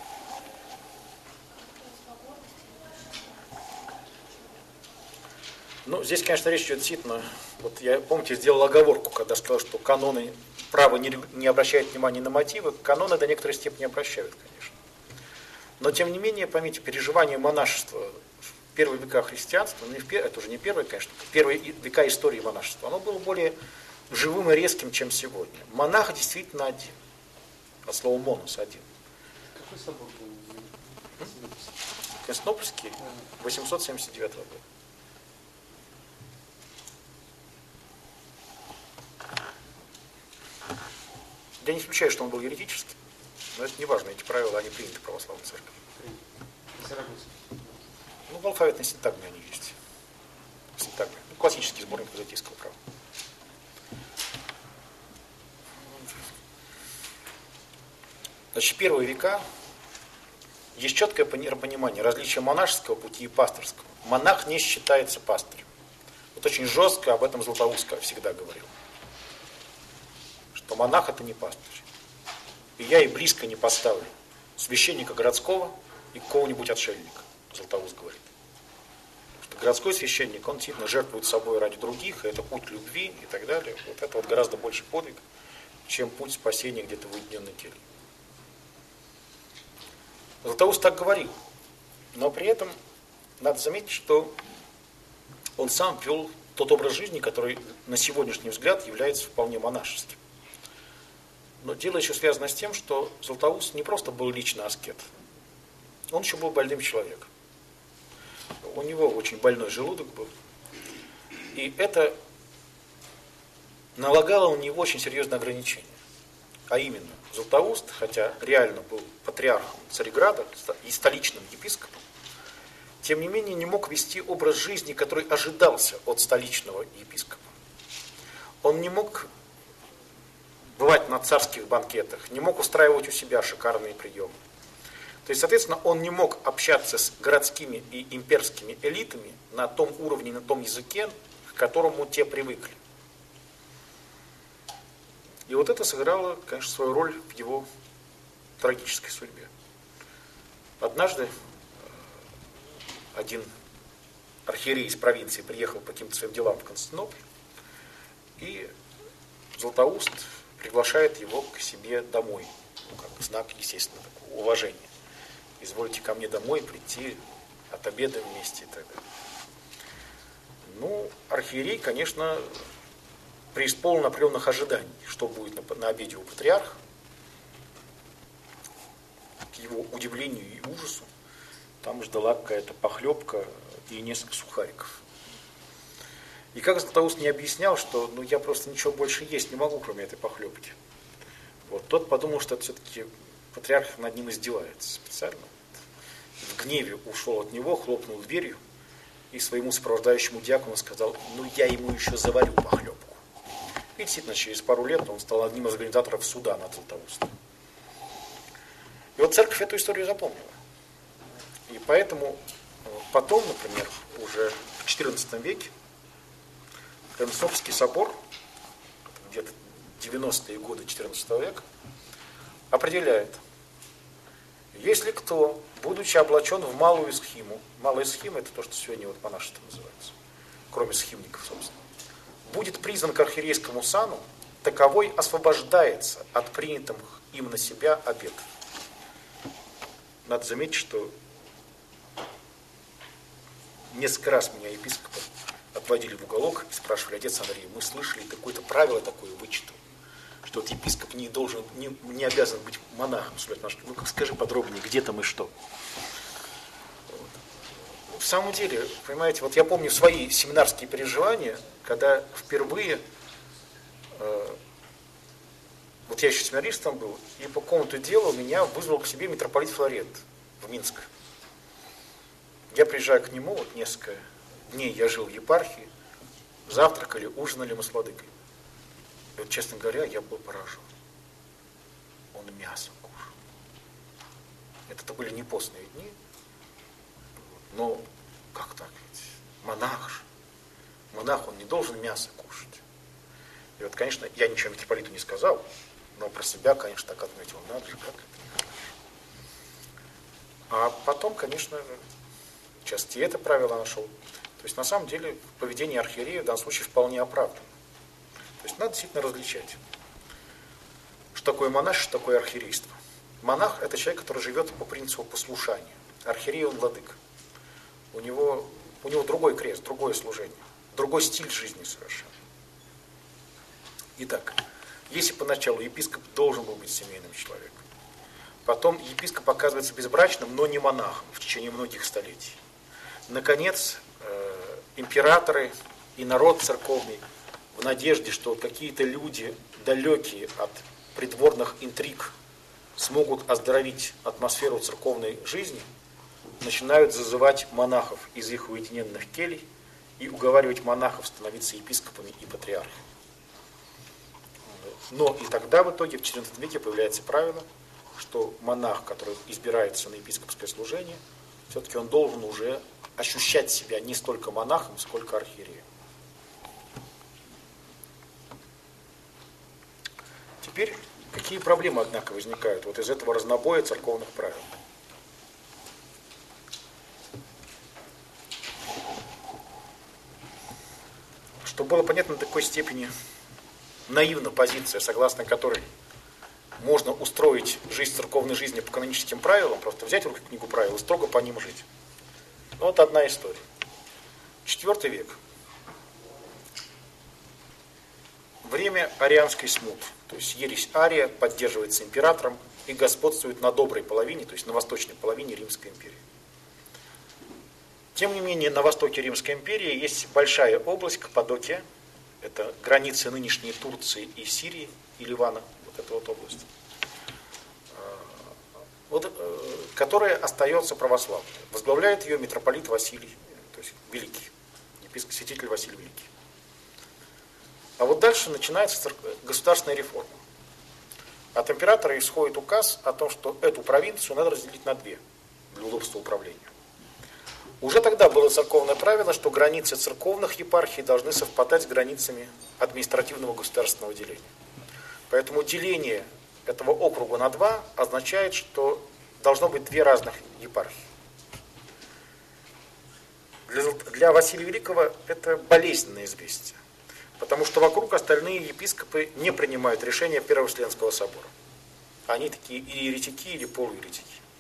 Ну, здесь, конечно, речь идет действительно, я, помните, сделал оговорку, когда сказал, что каноны права не обращают внимания на мотивы, каноны до некоторой степени обращают, конечно. Но, тем не менее, поймите, переживание монашества первые века христианства, это уже не первые, конечно, первые века истории монашества, оно было более живым и резким, чем сегодня. Монах действительно один. От слова монос один. Какой собор был? Константинопольский, 879 года. Я не исключаю, что он был еретический, но это не важно, эти правила, они приняты в православной церкви. Ну, в алфавитной синтагме они есть. Синтагме. Ну, классический сборник византийского права. Значит, первые века есть четкое понимание различия монашеского пути и пасторского. Монах не считается пастырем. Вот очень жестко об этом Златоуст всегда говорил. Что монах это не пастырь. И я и близко не поставлю священника городского и какого-нибудь отшельника, Златоуст говорит. Потому что городской священник, он действительно жертвует собой ради других, и это путь любви и так далее. Вот это вот гораздо больше подвиг, чем путь спасения где-то в уединенной келье. Златоуст так говорил, но при этом надо заметить, что он сам вел тот образ жизни, который на сегодняшний взгляд является вполне монашеским. Но дело еще связано с тем, что Златоуст не просто был лично аскет, он еще был больным человеком. У него очень больной желудок был. И это налагало на него очень серьезные ограничения. А именно, Златоуст, хотя реально был патриархом Царьграда и столичным епископом, тем не менее не мог вести образ жизни, который ожидался от столичного епископа. Он не мог бывать на царских банкетах, не мог устраивать у себя шикарные приемы. То есть, соответственно, он не мог общаться с городскими и имперскими элитами на том уровне, на том языке, к которому те привыкли. И вот это сыграло, конечно, свою роль в его трагической судьбе. Однажды один архиерей из провинции приехал по каким-то своим делам в Константинополь, и Златоуст приглашает его к себе домой, как знак, естественно, такого уважения. Извольте ко мне домой прийти, отобедаем вместе и так далее. Ну, архиерей, конечно, преисполнен определенных ожиданий, что будет на обеде у патриарха. К его удивлению и ужасу там ждала какая-то похлебка и несколько сухариков. И как Златоуст не объяснял, что я просто ничего больше есть не могу, кроме этой похлебки. Вот, тот подумал, что это все-таки патриарх над ним издевается специально. В гневе ушел от него, хлопнул дверью и своему сопровождающему диакону сказал: я ему еще заварю похлебку. И действительно, через пару лет он стал одним из организаторов суда над Златоустом. И вот церковь эту историю запомнила. И поэтому потом, например, уже в XIV веке Константинопольский собор, где-то 90-е годы XIV века, определяет, если кто, будучи облачен в малую схиму, малая схима — это то, что сегодня вот монашество называется, кроме схимников, собственно, будет признан к архиерейскому сану, таковой освобождается от принятых им на себя обетов. Надо заметить, что несколько раз меня епископы отводили в уголок и спрашивали: отец Андрей, мы слышали, какое-то правило такое вычитал, что вот епископ не обязан быть монахом. Ну-ка скажи подробнее, где там и что. Вот. В самом деле, понимаете, вот я помню свои семинарские переживания, когда впервые, вот я еще семинаристом был, и по какому-то делу меня вызвал к себе митрополит Флорент в Минск. Я приезжаю к нему, вот несколько дней я жил в епархии, завтракали, ужинали мы с владыкой. И вот, честно говоря, я был поражен. Он мясо кушал. Это были не постные дни, но как так ведь? Монах же. Монах, он не должен мясо кушать. И вот, конечно, я ничего митрополиту не сказал, но про себя, конечно, так отметил. Надо же, как это нехорошо. А потом, конечно, часто и это правило нашел. То есть, на самом деле, поведение архиерея в данном случае вполне оправдано. То есть, надо действительно различать, что такое монах, что такое архиерейство. Монах – это человек, который живет по принципу послушания. Архиерей – он владыка. у него другой крест, другое служение, другой стиль жизни совершенно. Итак, если поначалу епископ должен был быть семейным человеком, потом епископ оказывается безбрачным, но не монахом в течение многих столетий. Наконец, императоры и народ церковный в надежде, что какие-то люди, далекие от придворных интриг, смогут оздоровить атмосферу церковной жизни, начинают зазывать монахов из их уединенных келей и уговаривать монахов становиться епископами и патриархами. Но и тогда в итоге в XIV веке появляется правило, что монах, который избирается на епископское служение, все-таки он должен уже ощущать себя не столько монахом, сколько архиереем. Теперь какие проблемы, однако, возникают вот из этого разнобоя церковных правил? Чтобы было понятно, до какой степени наивна позиция, согласно которой можно устроить жизнь церковной жизни по каноническим правилам, просто взять в руки книгу правил и строго по ним жить. Вот одна история. IV век. Время арианской смуты, то есть ересь Ария поддерживается императором и господствует на доброй половине, то есть на восточной половине Римской империи. Тем не менее, на востоке Римской империи есть большая область, Каппадокия, это границы нынешней Турции и Сирии, и Ливана, вот эта вот область, которая остается православной. Возглавляет ее митрополит Василий, то есть Великий, епископ святитель Василий Великий. А вот дальше начинается государственная реформа. От императора исходит указ о том, что эту провинцию надо разделить на две для удобства управления. Уже тогда было церковное правило, что границы церковных епархий должны совпадать с границами административного государственного деления. Поэтому деление этого округа на два означает, что должно быть две разных епархии. Для Василия Великого это болезненное известие, потому что вокруг остальные епископы не принимают решения Первого Вселенского собора. Они такие или еретики, или полуеретики.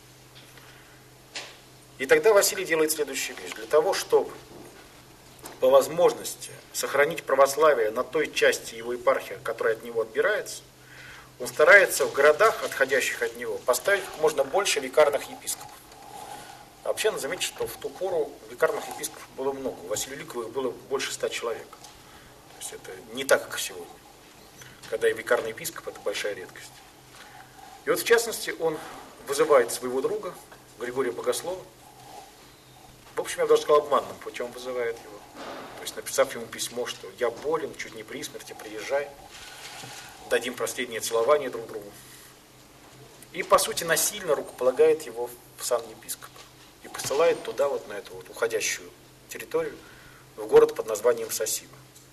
И тогда Василий делает следующую вещь. Для того, чтобы по возможности сохранить православие на той части его епархии, которая от него отбирается, он старается в городах, отходящих от него, поставить как можно больше викарных епископов. А вообще надо заметить, что в ту пору викарных епископов было много. У Василия Великого их было больше 100 человек. То есть это не так, как сегодня, когда и викарный епископ – это большая редкость. И вот в частности он вызывает своего друга, Григория Богослова. В общем, я бы даже сказал, обманным путем вызывает его. То есть написав ему письмо, что я болен, чуть не при смерти, приезжай, дадим последнее целование друг другу. И, по сути, насильно рукополагает его в сан епископа. И посылает туда, вот на эту вот уходящую территорию, в город под названием Сосиба.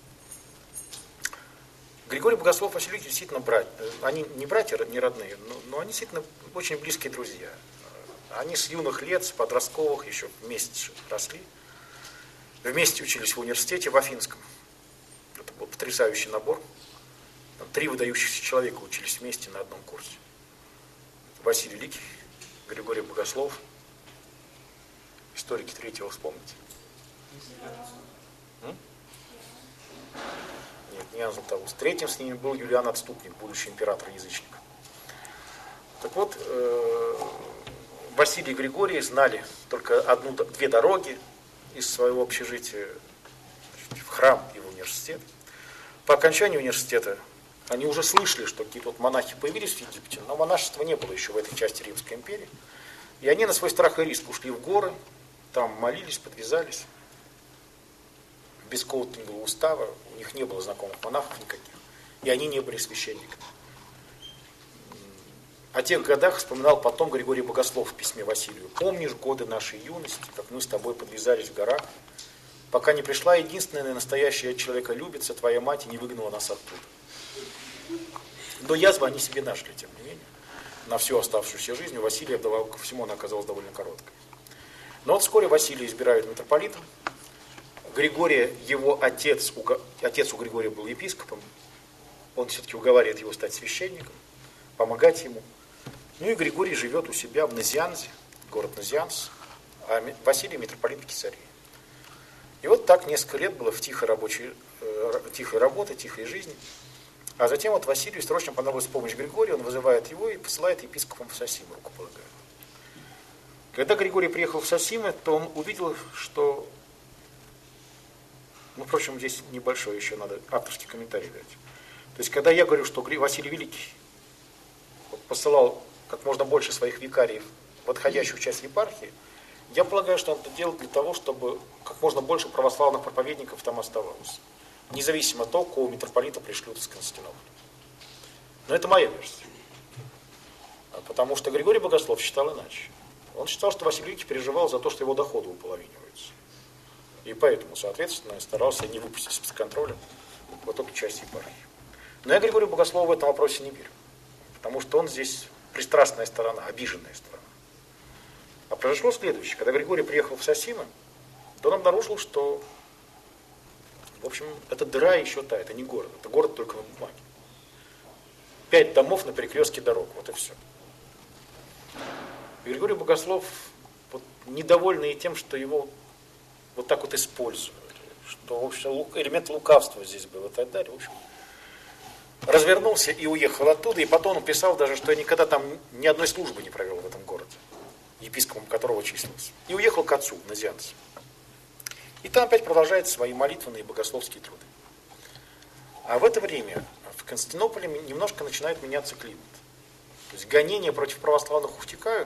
Григорий Богослов, Василий Великий действительно братья. Они не братья, не родные, но они действительно очень близкие друзья. Они с юных лет, с подростковых еще вместе росли. Вместе учились в университете в Афинском. Это был потрясающий набор. Там 3 выдающихся человека учились вместе на одном курсе. Василий Великий, Григорий Богослов. Историки третьего вспомните. Нет, не Иоанн Златоуст. Третьим с ними был Юлиан Отступник, будущий император-язычник. Так вот, Василий и Григорий знали только 1-2 дороги из своего общежития в храм и в университет. По окончании университета они уже слышали, что какие-то вот монахи появились в Египте, но монашества не было еще в этой части Римской империи. И они на свой страх и риск ушли в горы, там молились, подвязались. Без какого-то ни было устава, у них не было знакомых монахов никаких. И они не были священниками. О тех годах вспоминал потом Григорий Богослов в письме Василию. «Помнишь годы нашей юности, как мы с тобой подвязались в горах, пока не пришла единственная настоящая человеколюбица, твоя мать, и не выгнала нас оттуда». Но язвы они себе нашли, тем не менее. На всю оставшуюся жизнь у Василия, ко всему, она оказалась довольно короткой. Но вот вскоре Василия избирают митрополитом. Григория, его отец у Григория был епископом, он все-таки уговаривает его стать священником, помогать ему. Ну и Григорий живет у себя в Назианзе, город Назианс, а Василий митрополит Кесарии. И вот так несколько лет было в тихой работе, тихой жизни. А затем вот Василию срочно понадобилась помощь Григория, он вызывает его и посылает епископом в Сосиму рукополагать. Когда Григорий приехал в Сосимы, то он увидел, что... Ну, впрочем, здесь небольшой еще надо авторский комментарий дать. То есть, когда я говорю, что Василий Великий посылал как можно больше своих викариев в отходящую часть епархии, я полагаю, что он это делал для того, чтобы как можно больше православных проповедников там оставалось. Независимо от того, кого митрополита пришлют из Константинополя. Но это моя версия. Потому что Григорий Богослов считал иначе. Он считал, что Василий Великий переживал за то, что его доходы уполовиниваются. И поэтому, соответственно, старался не выпустить из-под контроля вот эту часть епархии. Но я Григорию Богослову в этом вопросе не верю. Потому что он здесь пристрастная сторона, обиженная сторона. А произошло следующее. Когда Григорий приехал в Сосимы, то он обнаружил, что, в общем, это дыра еще та, это не город. Это город только на бумаге. 5 домов на перекрестке дорог, вот и все. И Григорий Богослов вот, недовольный тем, что его вот так вот использовали, что, в общем, элемент лукавства здесь был и так далее, в общем, развернулся и уехал оттуда, и потом он писал даже, что я никогда там ни одной службы не провел в этом городе, епископом которого числился, и уехал к отцу, в Назианц. И там опять продолжает свои молитвенные и богословские труды. А в это время в Константинополе немножко начинает меняться климат. То есть гонения против православных утекают,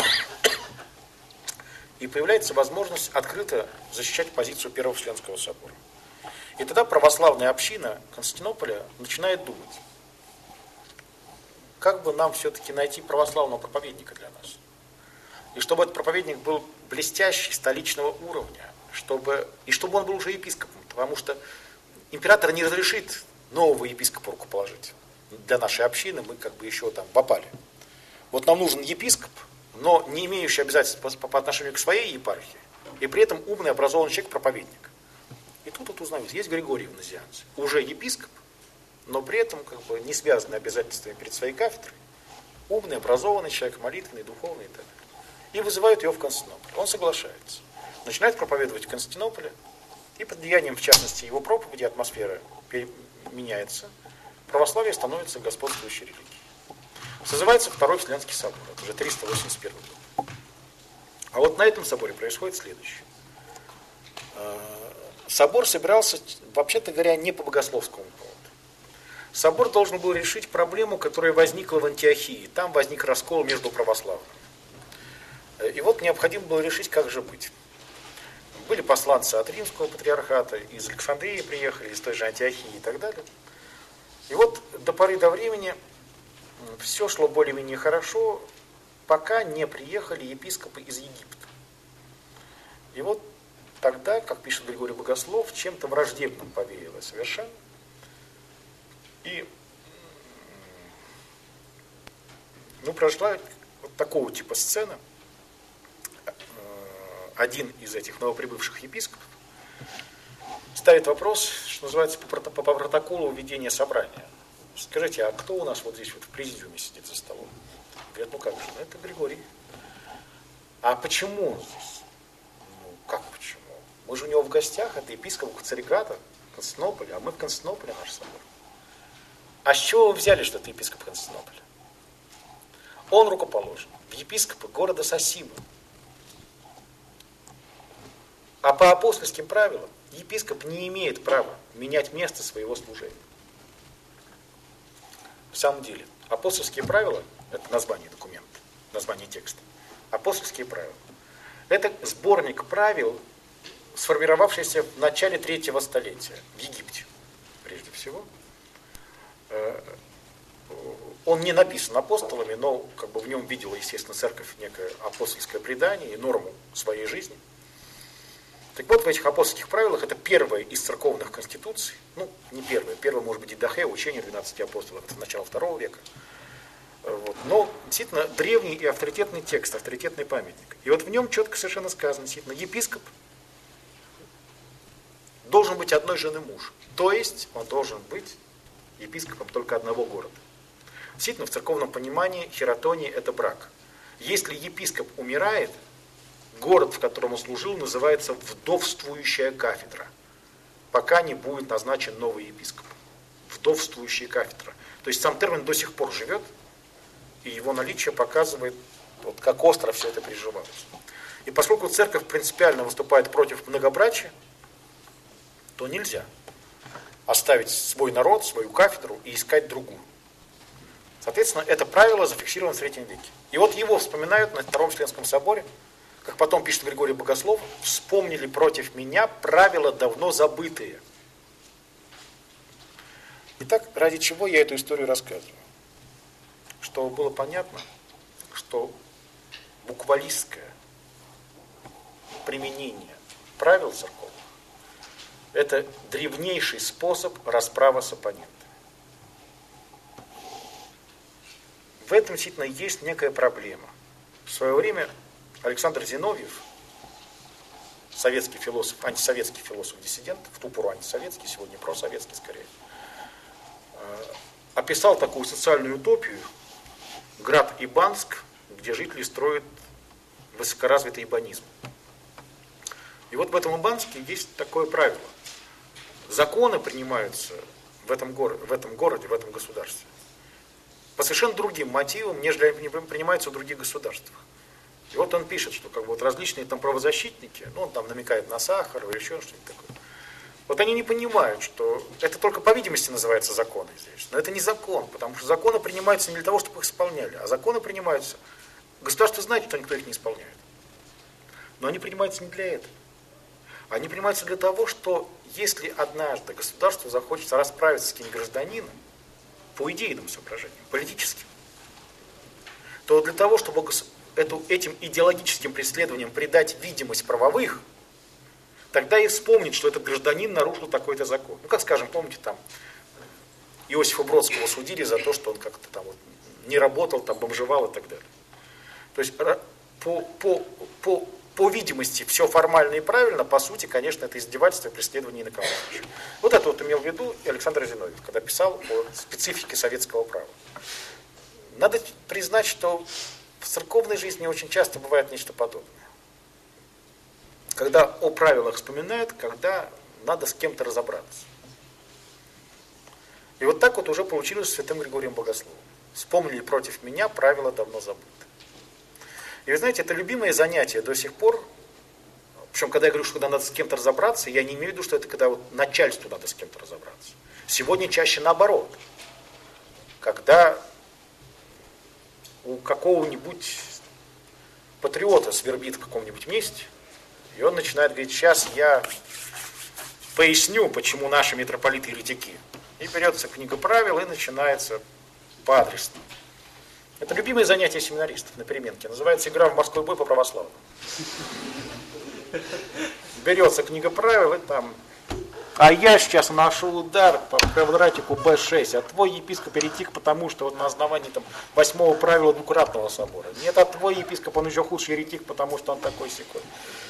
и появляется возможность открыто защищать позицию Первого Вселенского собора. И тогда православная община Константинополя начинает думать, как бы нам все-таки найти православного проповедника для нас. И чтобы этот проповедник был блестящий, столичного уровня, чтобы он был уже епископом, потому что император не разрешит нового епископа рукоположить. Для нашей общины мы как бы еще там попали. Вот нам нужен епископ, но не имеющий обязательств по отношению к своей епархии, и при этом умный, образованный человек, проповедник. И тут вот узнают, есть Григорий в Назианце, уже епископ, но при этом как бы не связанный обязательствами перед своей кафедрой, умный, образованный человек, молитвенный, духовный и так далее. И вызывают его в Константинополь. Он соглашается. Начинает проповедовать в Константинополе, и под влиянием, в частности, его проповеди, атмосфера меняется, православие становится господствующей религией. Созывается Второй Вселенский собор, это уже 381 год. А вот на этом соборе происходит следующее. Собор собирался, вообще-то говоря, не по богословскому поводу. Собор должен был решить проблему, которая возникла в Антиохии. Там возник раскол между православными. И вот необходимо было решить, как же быть. Были посланцы от Римского патриархата, из Александрии приехали, из той же Антиохии и так далее. И вот до поры до времени все шло более-менее хорошо, пока не приехали епископы из Египта. И вот тогда, как пишет Григорий Богослов, чем-то враждебным повеяло совершенно. И прошла вот такого типа сцена. Один из этих новоприбывших епископов ставит вопрос, что называется, по протоколу ведения собрания. Скажите, а кто у нас вот здесь вот в президиуме сидит за столом? Говорят, как же, это Григорий. А почему он здесь? Как почему? Мы же у него в гостях, это епископ Царьграда, Константинополя, а мы в Константинополе наш собор. А с чего вы взяли, что это епископ Константинополя? Он рукоположен в епископы города Сосимы. А по апостольским правилам епископ не имеет права менять место своего служения. В самом деле, апостольские правила, это название документа, название текста, апостольские правила, это сборник правил, сформировавшийся в начале 3-го столетия в Египте, прежде всего. Он не написан апостолами, но как бы в нем видела, естественно, церковь некое апостольское предание и норму своей жизни. Так вот, в этих апостольских правилах, это первая из церковных конституций, не первая, может быть, Дидахе, учение 12 апостолов, это начало II века. Вот. Но действительно древний и авторитетный текст, авторитетный памятник. И вот в нем четко совершенно сказано, действительно, епископ должен быть одной жены муж. То есть он должен быть епископом только одного города. Действительно, в церковном понимании хератония – это брак. Если епископ умирает, город, в котором он служил, называется вдовствующая кафедра, пока не будет назначен новый епископ. Вдовствующая кафедра. То есть сам термин до сих пор живет, и его наличие показывает, вот, как остро все это переживалось. И поскольку церковь принципиально выступает против многобрачия, то нельзя оставить свой народ, свою кафедру и искать другую. Соответственно, это правило зафиксировано в Среднем веке. И вот его вспоминают на Втором Вселенском соборе, как потом пишет Григорий Богослов, вспомнили против меня правила давно забытые. Итак, ради чего я эту историю рассказываю? Чтобы было понятно, что буквалистское применение правил церковных – это древнейший способ расправы с оппонентами. В этом действительно есть некая проблема. В свое время Александр Зиновьев, советский философ, антисоветский философ-диссидент, в ту пору антисоветский, сегодня просоветский скорее, описал такую социальную утопию град Ибанск, где жители строят высокоразвитый ибанизм. И вот в этом Ибанске есть такое правило. Законы принимаются в этом городе, в этом государстве по совершенно другим мотивам, нежели они принимаются в других государствах. И вот он пишет, что как бы, вот различные там правозащитники, ну он там намекает на сахар или еще что-нибудь такое, вот они не понимают, что это только по видимости называется законы здесь. Но это не закон, потому что законы принимаются не для того, чтобы их исполняли, а законы принимаются. Государство знает, что никто их не исполняет. Но они принимаются не для этого. Они принимаются для того, что если однажды государству захочется расправиться с каким-нибудь гражданином, по идейным соображениям, политическим, то для того, чтобы этим идеологическим преследованиям придать видимость правовых, тогда и вспомнить, что этот гражданин нарушил такой-то закон. Ну, как, скажем, помните, там Иосифа Бродского судили за то, что он как-то там вот не работал, там бомжевал и так далее. То есть по видимости все формально и правильно, по сути, конечно, это издевательство и преследование инакомыслящих. Вот это вот имел в виду и Александр Зиновьев, когда писал о специфике советского права. Надо признать, что в церковной жизни очень часто бывает нечто подобное. Когда о правилах вспоминают, когда надо с кем-то разобраться. И вот так вот уже получилось с святым Григорием Богословом. Вспомнили против меня, правила давно забыты. И вы знаете, это любимое занятие до сих пор. Причем, когда я говорю, что когда надо с кем-то разобраться, я не имею в виду, что это когда вот начальству надо с кем-то разобраться. Сегодня чаще наоборот. Когда у какого-нибудь патриота свербит в каком-нибудь месте, и он начинает говорить, сейчас я поясню, почему наши митрополиты еретики. И берется книга правил, и начинается по-адресному. Это любимое занятие семинаристов на переменке. Называется «Игра в морской бой по православному». Берется книга правил, и там... А я сейчас наношу удар по квадратику Б6, а твой епископ еретик, потому что вот на основании там 8-го правила двукратного собора. Нет, а твой епископ, он еще худший еретик, потому что он такой-сякой.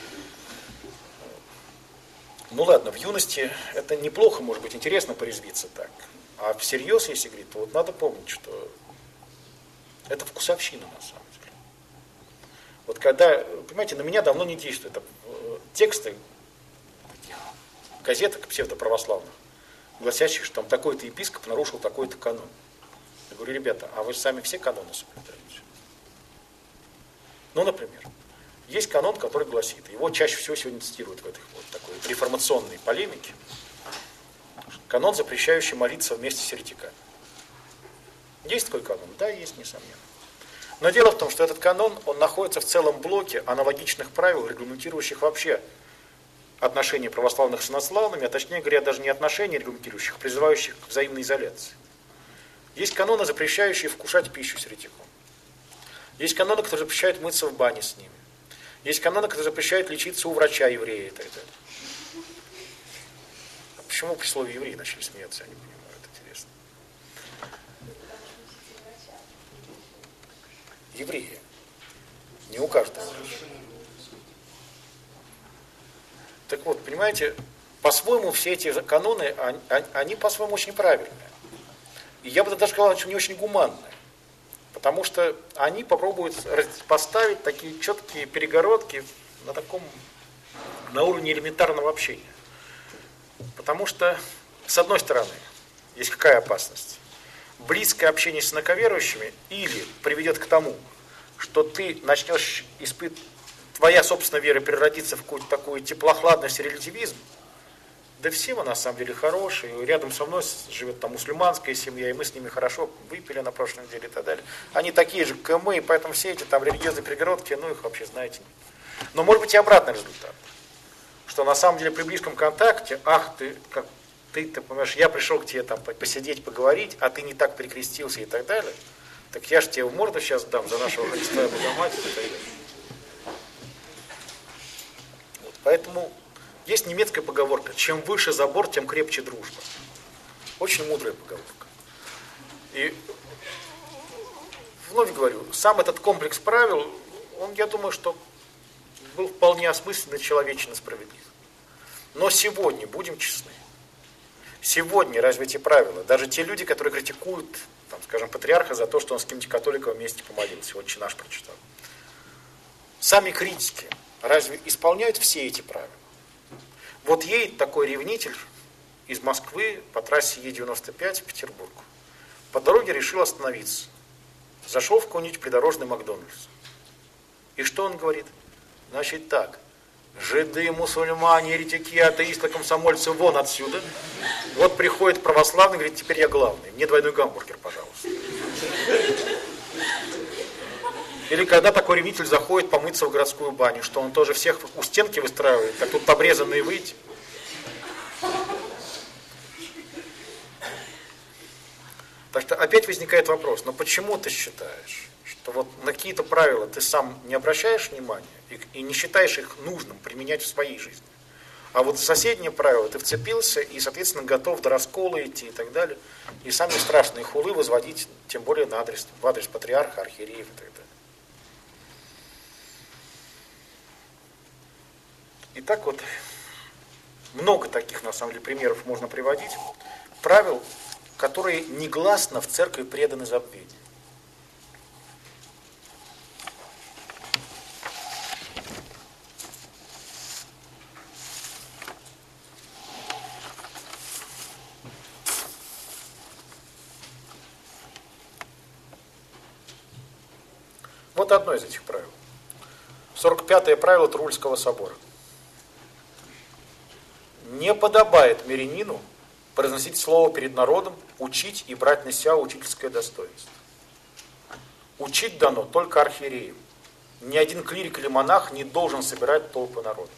Ну ладно, в юности это неплохо, может быть, интересно порезвиться так. А всерьез, если говорить, то вот надо помнить, что это вкусовщина на самом деле. Вот когда, понимаете, на меня давно не действуют тексты таких газеток псевдоправославных, гласящих, что там такой-то епископ нарушил такой-то канон. Я говорю, ребята, а вы сами все каноны соблюдаете? Ну, например, есть канон, который гласит, его чаще всего сегодня цитируют в этой вот такой реформационной полемике, канон, запрещающий молиться вместе с еретиками. Есть такой канон? Да, есть, несомненно. Но дело в том, что этот канон, он находится в целом блоке аналогичных правил, регламентирующих вообще отношения православных с инославными, а точнее говоря, даже не отношения регламентирующих, а призывающих к взаимной изоляции. Есть каноны, запрещающие вкушать пищу с еретиком. Есть каноны, которые запрещают мыться в бане с ними. Есть каноны, которые запрещают лечиться у врача еврея и так далее. А почему при слове еврей начали смеяться, я не понимаю, это интересно. Евреи. Не у каждого врача. Так вот, понимаете, по-своему все эти каноны, они по-своему очень правильные. И я бы даже сказал, что они очень гуманные. Потому что они попробуют поставить такие четкие перегородки на уровне элементарного общения. Потому что, с одной стороны, есть какая опасность? Близкое общение с инаковерующими или приведет к тому, что ты начнешь твоя собственная вера превратится в какую-то такую теплохладность и релятивизм. Да все мы на самом деле хорошие, рядом со мной живет там мусульманская семья, и мы с ними хорошо выпили на прошлой неделе и так далее. Они такие же, как мы, и поэтому все эти там религиозные перегородки, ну их вообще знаете. Но может быть и обратный результат, что на самом деле при близком контакте, ты понимаешь, я пришел к тебе там посидеть, поговорить, а ты не так перекрестился и так далее, так я же тебе в морду сейчас дам за нашего Христа и Богоматерь и так далее. Вот, поэтому есть немецкая поговорка: чем выше забор, тем крепче дружба. Очень мудрая поговорка. И вновь говорю, сам этот комплекс правил, он, я думаю, что был вполне осмысленно, человечно справедлив. Но сегодня, будем честны, сегодня разве эти правила, даже те люди, которые критикуют, там, скажем, патриарха за то, что он с каким-то католиком вместе помолился, «Отче наш» прочитал, сами критики разве исполняют все эти правила? Вот едет такой ревнитель из Москвы по трассе Е95 в Петербург. По дороге решил остановиться. Зашел в какой-нибудь придорожный Макдональдс. И что он говорит? Значит так: жиды, мусульмане, еретики, атеисты, комсомольцы, вон отсюда. Вот приходит православный, говорит: теперь я главный, мне двойной гамбургер, пожалуйста. Или когда такой ревнитель заходит помыться в городскую баню, что он тоже всех у стенки выстраивает, как тут обрезанные выйти. Так что опять возникает вопрос: но почему ты считаешь, что вот на какие-то правила ты сам не обращаешь внимания и не считаешь их нужным применять в своей жизни? А вот в соседние правила ты вцепился и, соответственно, готов до раскола идти и так далее. И самые страшные хулы возводить, тем более в адрес патриарха, архиереев и так далее. И так вот, много таких, на самом деле, примеров можно приводить. Правил, которые негласно в церкви преданы забвению. Вот одно из этих правил. 45-е правило Трульского собора. Не подобает мирянину произносить слово перед народом, учить и брать на себя учительское достоинство. Учить дано только архиереям. Ни один клирик или монах не должен собирать толпы народа.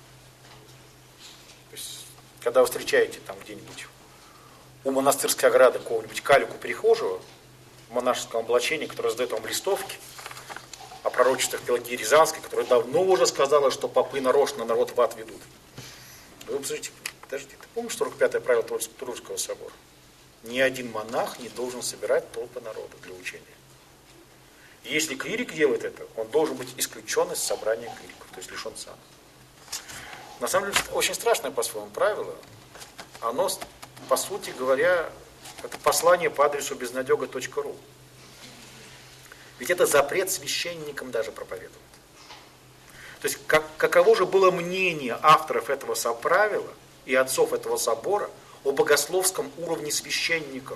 То есть, когда вы встречаете там где-нибудь у монастырской ограды какого-нибудь калику-перехожего в монашеском облачении, который раздает вам листовки о пророчествах Пелагии Рязанской, которая давно уже сказала, что попы нарочно народ в ад ведут. Вы посмотрите, подожди, ты помнишь 45-е правило Трульского собора? Ни один монах не должен собирать толпы народа для учения. И если клирик делает это, он должен быть исключен из собрания клириков, то есть лишен сана. На самом деле, очень страшное по-своему правило. Оно, по сути говоря, это послание по адресу безнадега.ру. Ведь это запрет священникам даже проповедовать. То есть, каково же было мнение авторов этого правила и отцов этого собора о богословском уровне священников.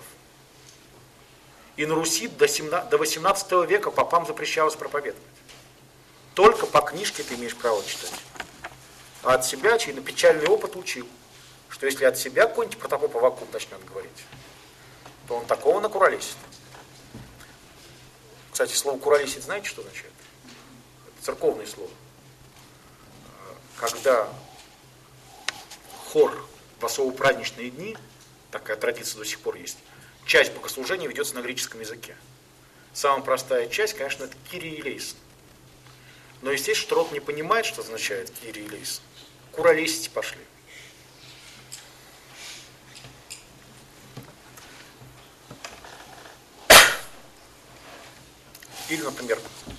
И на Руси до 18 века попам запрещалось проповедовать. Только по книжке ты имеешь право читать. А от себя, чей на печальный опыт учил, что если от себя какой-нибудь протопоп Аввакум начнет говорить, то он такого накуролесит. Кстати, слово «куролесить» знаете, что означает? Это церковное слово. Когда хор в особо праздничные дни, такая традиция до сих пор есть, часть богослужения ведется на греческом языке. Самая простая часть, конечно, это Кирий и Лейсон. Но естественно, что народ не понимает, что означает Кирий и Лейсон. Куролесить пошли. Или, например,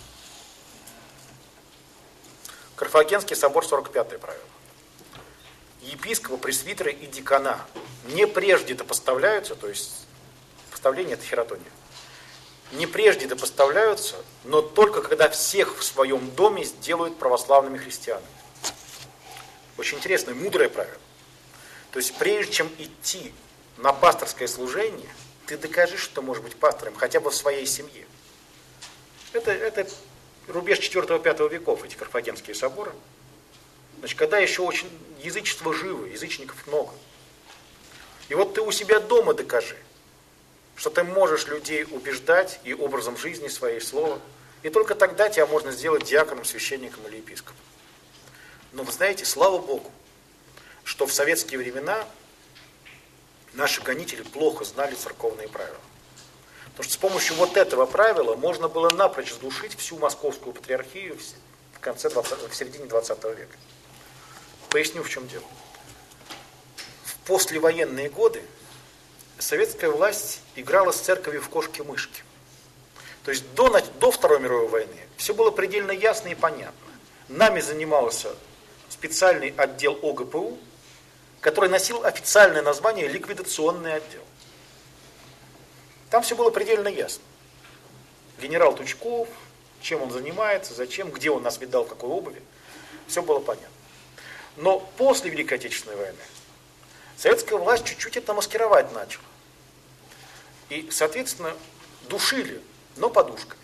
Карфагенский собор, 45-е правило. Епископа, пресвитера и декана не прежде-то поставляются, то есть поставление это хератония, не прежде да поставляются, но только когда всех в своем доме сделают православными христианами. Очень интересное, мудрое правило. То есть прежде чем идти на пасторское служение, ты докажи, что можешь быть пастором хотя бы в своей семье. Это рубеж 4-5 веков, эти карфагенские соборы. Значит, когда еще очень язычество живо, язычников много. И вот ты у себя дома докажи, что ты можешь людей убеждать и образом жизни своей, слова. И только тогда тебя можно сделать диаконом, священником или епископом. Но вы знаете, слава Богу, что в советские времена наши гонители плохо знали церковные правила. Потому что с помощью вот этого правила можно было напрочь сдушить всю московскую патриархию в середине 20 века. Поясню, в чем дело. В послевоенные годы советская власть играла с церковью в кошки-мышки. То есть до Второй мировой войны все было предельно ясно и понятно. Нами занимался специальный отдел ОГПУ, который носил официальное название «Ликвидационный отдел». Там все было предельно ясно. Генерал Тучков, чем он занимается, зачем, где он нас видал, в какой обуви. Все было понятно. Но после Великой Отечественной войны советская власть чуть-чуть это маскировать начала. И, соответственно, душили, но подушками.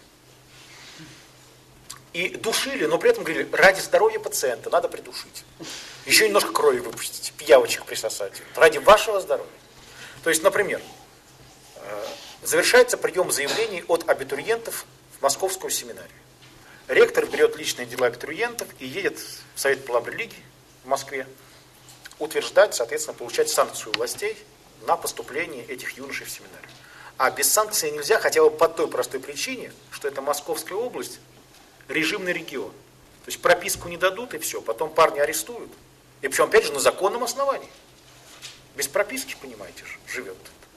И душили, но при этом говорили, ради здоровья пациента надо придушить. Еще немножко крови выпустить, пиявочек присосать. Ради вашего здоровья. То есть, например, завершается прием заявлений от абитуриентов в Московскую семинарию. Ректор берет личные дела абитуриентов и едет в Совет по религии в Москве утверждать, соответственно, получать санкцию властей на поступление этих юношей в семинарию. А без санкции нельзя, хотя бы по той простой причине, что это Московская область, режимный регион. То есть прописку не дадут и все, потом парни арестуют. И причем, опять же, на законном основании. Без прописки, понимаете же, живет.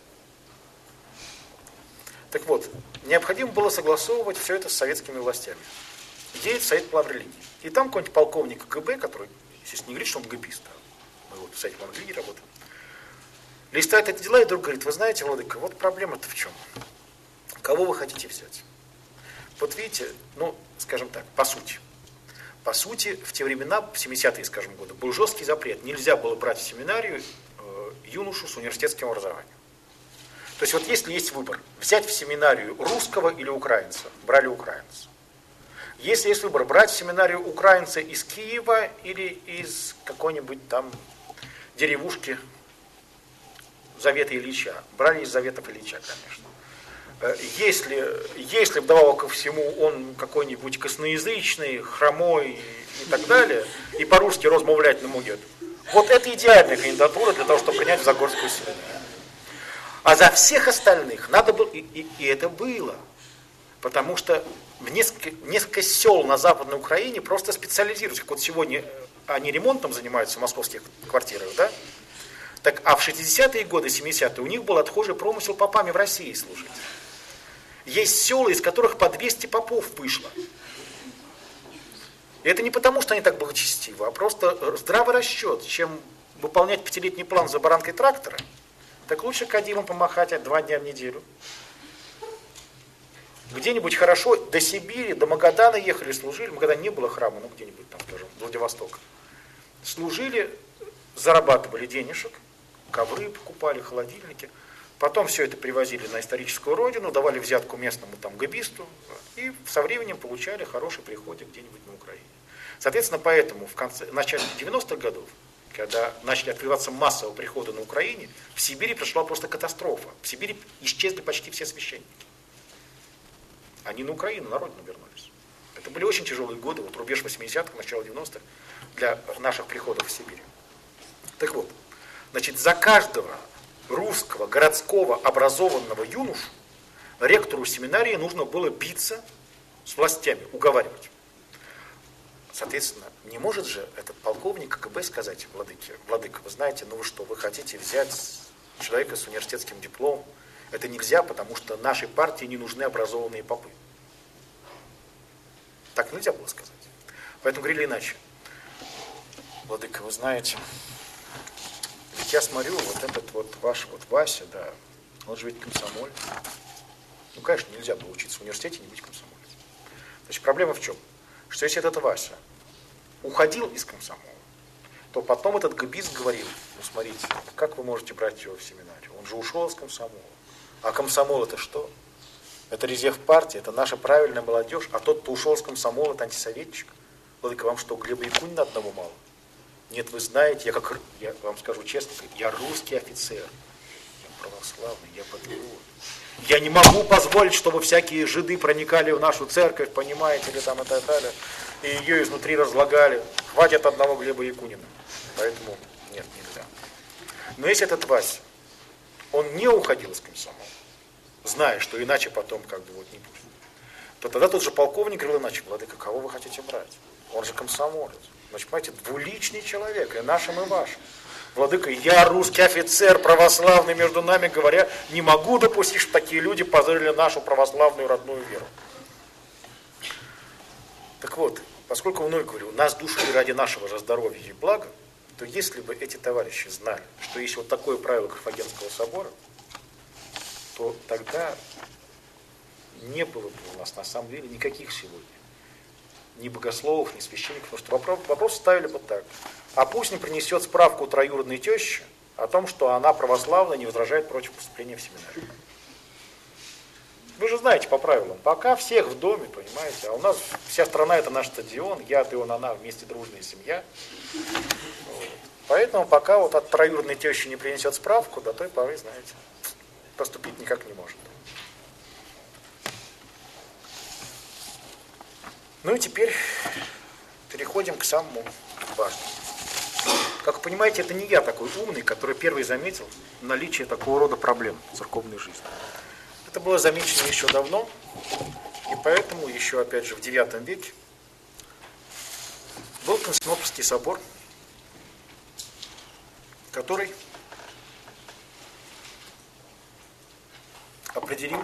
Так вот, необходимо было согласовывать все это с советскими властями. Едет Совет по религии. И там какой-нибудь полковник КГБ, который, естественно, не говорит, что он ГБист, мы вот в Совете по религии работаем, листает эти дела и вдруг говорит, вы знаете, Владыка, вот проблема-то в чем? Кого вы хотите взять? Вот видите, скажем так, по сути, в те времена, в 70-е, скажем, годы, был жесткий запрет. Нельзя было брать в семинарию юношу с университетским образованием. То есть вот если есть выбор, взять в семинарию русского или украинца, брали украинца. Если есть выбор, брать в семинарию украинца из Киева или из какой-нибудь там деревушки Завета Ильича, брали из Заветов Ильича, конечно. Если вдобавок ко всему он какой-нибудь косноязычный, хромой и так далее, и по-русски розмовлять не может, вот это идеальная кандидатура для того, чтобы принять в Загорскую семинарию. А за всех остальных надо было, и это было, потому что несколько сел на Западной Украине просто специализируются. Вот сегодня они ремонтом занимаются в московских квартирах, да? Так, а в 60-е годы, 70-е у них был отхожий промысел попами в России служить. Есть села, из которых по 200 попов вышло. И это не потому, что они так благочестивы, а просто здравый расчет. Чем выполнять 5-летний план за баранкой трактора, так лучше кадилом помахать 2 дня в неделю. Где-нибудь хорошо, до Сибири, до Магадана ехали, служили. В Магадане не было храма, где-нибудь там, скажем, Владивосток. Служили, зарабатывали денежек, ковры покупали, холодильники. Потом все это привозили на историческую родину, давали взятку местному там ГБисту и со временем получали хороший приходик где-нибудь на Украине. Соответственно, поэтому в начале 90-х годов, когда начали открываться массовые приходы на Украине, в Сибири пришла просто катастрофа. В Сибири исчезли почти все священники. Они на Украину, на родину вернулись. Это были очень тяжелые годы, вот рубеж 80-х, начало 90-х, для наших приходов в Сибирь. Так вот, значит, за каждого русского, городского, образованного юношу ректору семинарии нужно было биться с властями, уговаривать. Соответственно, не может же этот полковник КГБ сказать Владыка, вы знаете, вы что, вы хотите взять человека с университетским дипломом? Это нельзя, потому что нашей партии не нужны образованные попы. Так нельзя было сказать. Поэтому говорили иначе. Владыка, вы знаете, ведь я смотрю, вот этот вот ваш вот Вася, да, он же ведь комсомолец. Ну, конечно, нельзя было учиться в университете и не быть комсомольцем. Значит, проблема в чем? Что если этот Вася уходил из комсомола, то потом этот ГБИС говорил: ну, смотрите, как вы можете брать его в семинарию? Он же ушел из комсомола. А комсомол это что? Это резерв партии, это наша правильная молодежь. А тот, кто ушел из комсомола, это антисоветчик. Владыка, вам что, Глеба Якунина одного мало? Нет, вы знаете, я вам скажу честно, я русский офицер, я православный, я патриот. Я не могу позволить, чтобы всякие жиды проникали в нашу церковь, понимаете, или там и так далее, и ее изнутри разлагали. Хватит одного Глеба Якунина. Поэтому нет, нельзя. Но если этот Вася, он не уходил из комсомола, зная, что иначе потом как бы вот не будет, то тогда тот же полковник говорил иначе: Владыка, кого вы хотите брать? Он же комсомолец. Значит, понимаете, двуличный человек, и нашим, и вашим. Владыка, я русский офицер, православный, между нами говоря, не могу допустить, что такие люди позорили нашу православную родную веру. Так вот, поскольку вновь говорю, нас душили ради нашего же здоровья и блага, то если бы эти товарищи знали, что есть вот такое правило Карфагенского собора, то тогда не было бы у нас на самом деле никаких сегодня ни богословов, ни священников, потому что вопрос ставили бы так: а пусть не принесет справку троюродной тещи о том, что она православная, не возражает против поступления в семинарию. Вы же знаете по правилам, пока всех в доме, понимаете, а у нас вся страна это наш стадион, я, ты, он, она, вместе дружная семья. Вот. Поэтому пока вот от троюродной тещи не принесет справку, до той поры, знаете, поступить никак не может. Ну и теперь переходим к самому важному. Как вы понимаете, это не я такой умный, который первый заметил наличие такого рода проблем в церковной жизни. Это было замечено еще давно, и поэтому еще, опять же, в IX веке был Константинопольский собор, который определил,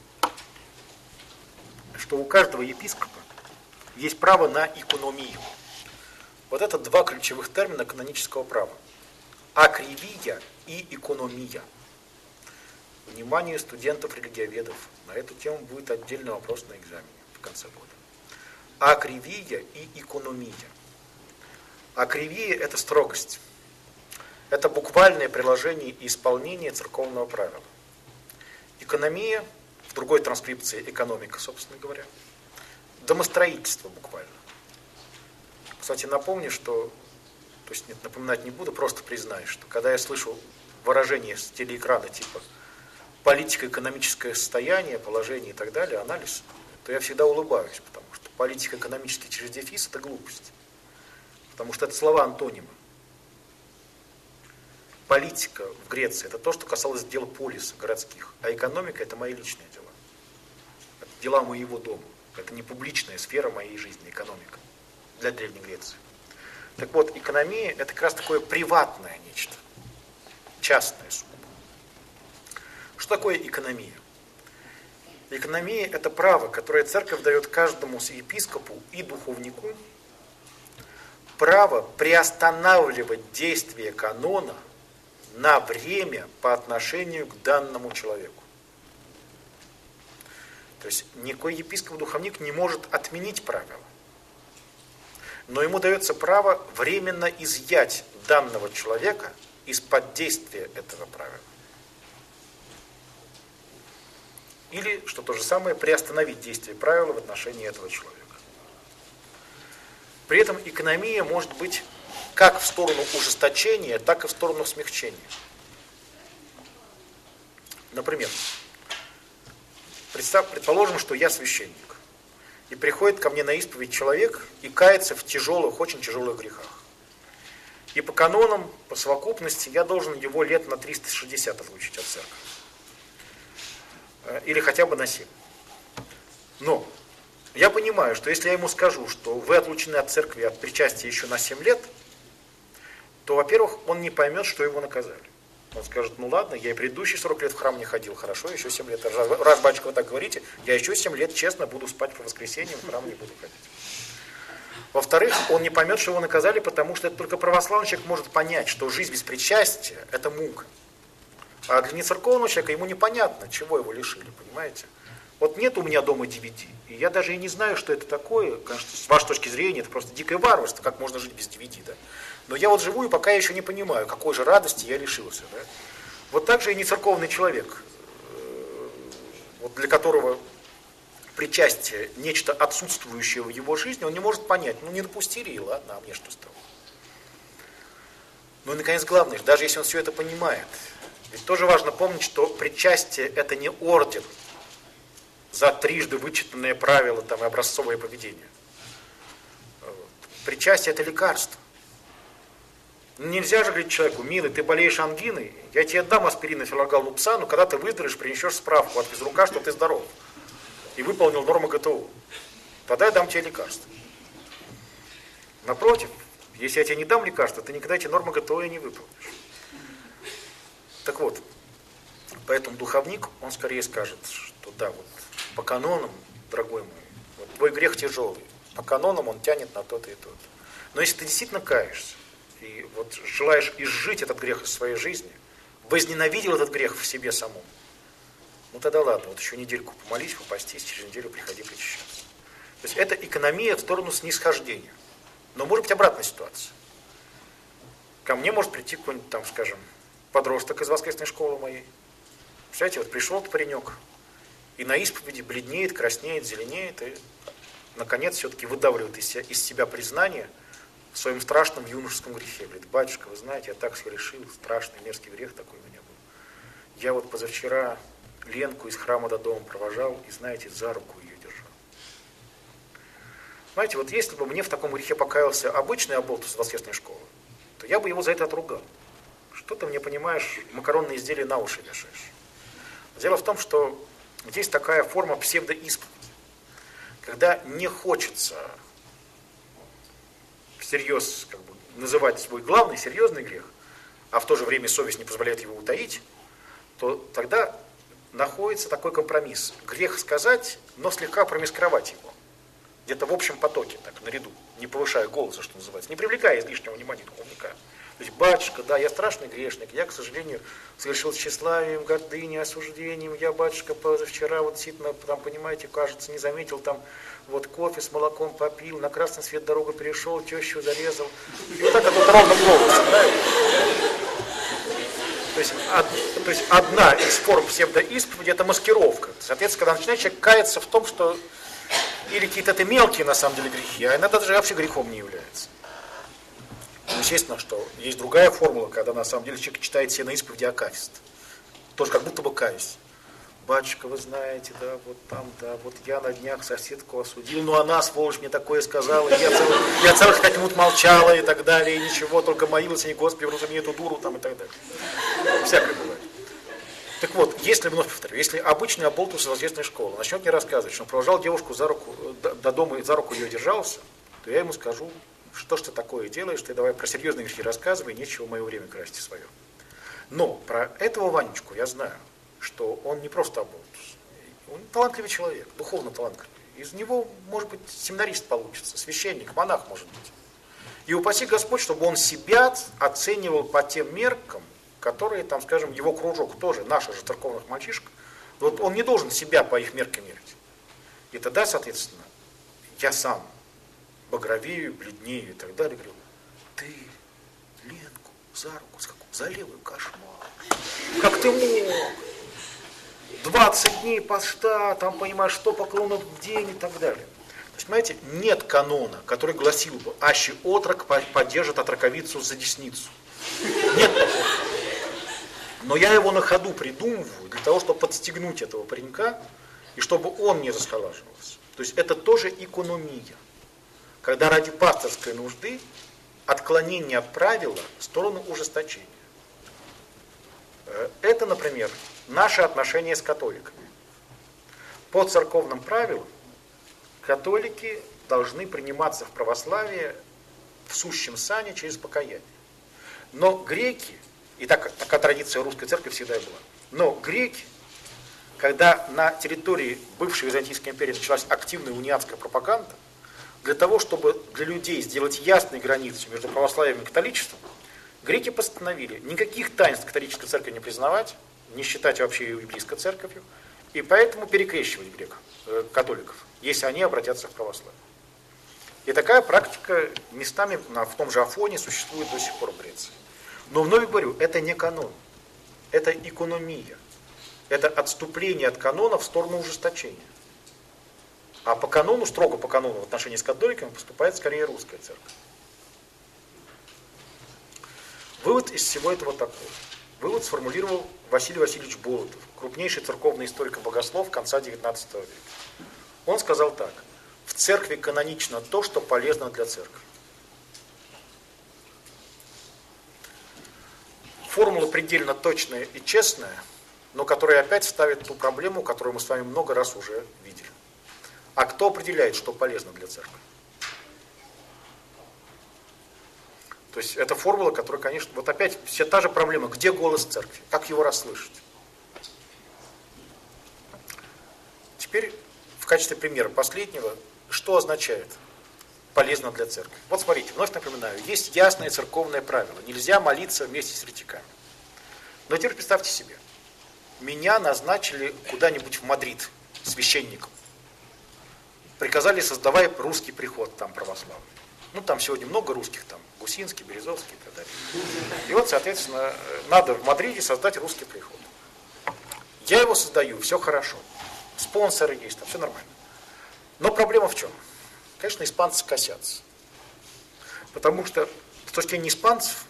что у каждого епископа есть право на икономию. Вот это два ключевых термина канонического права. Акривия и экономия. Внимание студентов-религиоведов. На эту тему будет отдельный вопрос на экзамене в конце года. Акривия и экономия. Акривия – это строгость. Это буквальное приложение и исполнение церковного правила. Экономия, в другой транскрипции экономика, собственно говоря, домостроительство буквально. Кстати, напомню, что, то есть нет, напоминать не буду, просто признаюсь, что когда я слышу выражение с телеэкрана типа политико-экономическое состояние, положение и так далее, анализ, то я всегда улыбаюсь, потому что политико-экономический через дефис – это глупость. Потому что это слова-антонимы. Политика в Греции – это то, что касалось дел полиса, городских, а экономика – это мои личные дела. Это дела моего дома. Это не публичная сфера моей жизни, экономика, для Древней Греции. Так вот, экономия – это как раз такое приватное нечто, частное сугубо. Что такое экономия? Экономия – это право, которое церковь дает каждому епископу и духовнику, право приостанавливать действие канона на время по отношению к данному человеку. То есть никакой епископ-духовник не может отменить правила, но ему дается право временно изъять данного человека из-под действия этого правила. Или, что то же самое, приостановить действие правила в отношении этого человека. При этом экономия может быть как в сторону ужесточения, так и в сторону смягчения. Например, предположим, что я священник, и приходит ко мне на исповедь человек и кается в тяжелых, очень тяжелых грехах. И по канонам, по совокупности, я должен его лет на 360 отлучить от церкви. Или хотя бы на 7. Но я понимаю, что если я ему скажу, что вы отлучены от церкви от причастия еще на 7 лет, то, во-первых, он не поймет, что его наказали. Он скажет: ну ладно, я и предыдущие 40 лет в храм не ходил, хорошо, еще 7 лет. Раз, батюшка, вы так говорите, я еще 7 лет честно буду спать по воскресеньям, в храм не буду ходить. Во-вторых, он не поймет, что его наказали, потому что это только православный человек может понять, что жизнь без причастия – это мука. А для нецерковного человека ему непонятно, чего его лишили, понимаете? Вот нет у меня дома DVD, и я даже и не знаю, что это такое. Конечно, с вашей точки зрения, это просто дикое варварство, как можно жить без DVD, да? Но я вот живу, и пока я еще не понимаю, какой же радости я лишился, да? Вот так же и не церковный человек, вот для которого причастие, нечто отсутствующее в его жизни, он не может понять, ну не допустили, и ладно, а мне что с того? Ну и, наконец, главное, даже если он все это понимает, ведь тоже важно помнить, что причастие – это не орден за трижды вычитанные правила там, и образцовое поведение. Причастие – это лекарство. Нельзя же говорить человеку: милый, ты болеешь ангиной, я тебе дам аспирин и фенолгалмупсан, но когда ты выздоровеешь, принесешь справку от физрука, что ты здоров и выполнил нормы ГТО. Тогда я дам тебе лекарство. Напротив, если я тебе не дам лекарства, ты никогда эти нормы ГТО и не выполнишь. Так вот, поэтому духовник, он скорее скажет, что да, вот по канонам, дорогой мой, вот твой грех тяжелый, по канонам он тянет на то-то и то-то. Но если ты действительно каешься, и вот желаешь изжить этот грех из своей жизни, возненавидел этот грех в себе самом, ну тогда ладно, вот еще недельку помолись, попастись, через неделю приходи причащаться. То есть это экономия в сторону снисхождения. Но может быть обратная ситуация. Ко мне может прийти какой-нибудь там, скажем, подросток из воскресной школы моей. Представляете, вот пришел этот паренек, и на исповеди бледнеет, краснеет, зеленеет, и наконец все-таки выдавливает из себя признание в своем страшном юношеском грехе. Говорит: батюшка, вы знаете, я так согрешил, страшный, мерзкий грех такой у меня был. Я вот позавчера Ленку из храма до дома провожал, и, знаете, за руку ее держал. Знаете, вот если бы мне в таком грехе покаялся обычный оболтус из воскресной школы, то я бы его за это отругал. Что ты мне, понимаешь, макаронные изделия на уши вешаешь? Дело в том, что есть такая форма псевдоисповеди, когда не хочется всерьез называть свой главный, серьезный грех, а в то же время совесть не позволяет его утаить, то тогда находится такой компромисс. Грех сказать, но слегка промаскировать его. Где-то в общем потоке, так, наряду, не повышая голоса, что называется, не привлекая излишнего внимания духовника. То есть: батюшка, да, я страшный грешник, я, к сожалению, совершил тщеславием, гордыней, осуждением, я, батюшка, позавчера, вот действительно, там, понимаете, кажется, не заметил, там, вот кофе с молоком попил, на красный свет дорогу перешел, тещу зарезал. И вот так вот ровным голосом, да? То есть одна из форм псевдоисповеди – это маскировка. Соответственно, когда начинает человек каяться в том, что или какие-то это мелкие на самом деле грехи, а иногда даже вообще грехом не является. Естественно, что есть другая формула, когда на самом деле человек читает себе на исповеди акафист. Тоже как будто бы каюсь. Батюшка, вы знаете, да, вот там, да, вот я на днях соседку осудил, но она, сволочь, мне такое сказала, я целых 5 минут молчала и так далее, и ничего, только молилась, и Господи, вразуми эту дуру, там, и так далее. Всякое бывает. Так вот, если, вновь повторю, если обычный оболтус из воскресной школы начнет мне рассказывать, что он провожал девушку за руку, до дома и за руку ее держался, то я ему скажу: что ж ты такое делаешь, ты давай про серьезные грехи рассказывай, нечего мое время красить свое. Но про этого Ванечку я знаю, что он не просто оболтус, он талантливый человек, духовно талантливый. Из него, может быть, семинарист получится, священник, монах, может быть. И упаси Господь, чтобы он себя оценивал по тем меркам, которые, там, скажем, его кружок тоже, наших же церковных мальчишек, вот он не должен себя по их меркам мерить. И тогда, соответственно, я сам багровею, бледнею и так далее, говорю: ты Ленку за руку, за левую, кошмар. Как ты мог? 20 дней поста, там, понимаешь, 100 поклонов в день и так далее. То есть, понимаете, нет канона, который гласил бы: аще отрок поддержит отроковицу за десницу. Нет такого. Но я его на ходу придумываю для того, чтобы подстегнуть этого паренька, и чтобы он не расхолаживался. То есть это тоже экономия. Когда ради пасторской нужды отклонение от правила в сторону ужесточения. Это, например, наши отношения с католиками. По церковным правилам католики должны приниматься в православие в сущем сане через покаяние. Но греки, и такая традиция русской церкви всегда и была, но греки, когда на территории бывшей Византийской империи началась активная униатская пропаганда, для того, чтобы для людей сделать ясные границы между православием и католичеством, греки постановили никаких таинств католической церкви не признавать, не считать вообще ее библейской церковью, И поэтому перекрещивать католиков, если они обратятся в православие. И такая практика местами в том же Афоне существует до сих пор в Греции. Но вновь говорю, это не канон, это экономия. Это отступление от канона в сторону ужесточения. А по канону, строго по канону в отношении с католиками поступает скорее русская церковь. Вывод из всего этого такой. Вывод сформулировал Василий Васильевич Болотов, крупнейший церковный историк и богослов конца XIX века. Он сказал так: в церкви канонично то, что полезно для церкви. Формула предельно точная и честная, но которая опять ставит ту проблему, которую мы с вами много раз уже видели. А кто определяет, что полезно для церкви? То есть это формула, которая, конечно, вот опять вся та же проблема. Где голос церкви? Как его расслышать? Теперь в качестве примера последнего, что означает полезно для церкви? Вот смотрите, вновь напоминаю, есть ясное церковное правило. Нельзя молиться вместе с еретиками. Но теперь представьте себе, меня назначили куда-нибудь в Мадрид священником. Приказали, создавай русский приход там православный. Ну, там сегодня много русских, там, Гусинский, Березовский и так далее. И вот, соответственно, надо в Мадриде создать русский приход. Я его создаю, все хорошо. Спонсоры есть, там все нормально. Но проблема в чем? Конечно, испанцы косятся. Потому что, с точки зрения испанцев,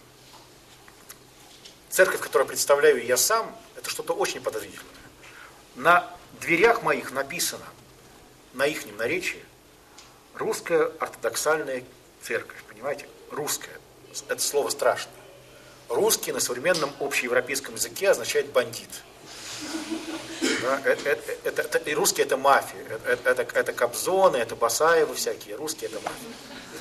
церковь, которую представляю я сам, это что-то очень подозрительное. На дверях моих написано, на ихнем наречии, русская ортодоксальная церковь, понимаете? Русская. Это слово страшное. Русский на современном общеевропейском языке означает бандит. Да, и русские это мафия. Это Кобзоны, это Басаевы всякие. Русские это мафия.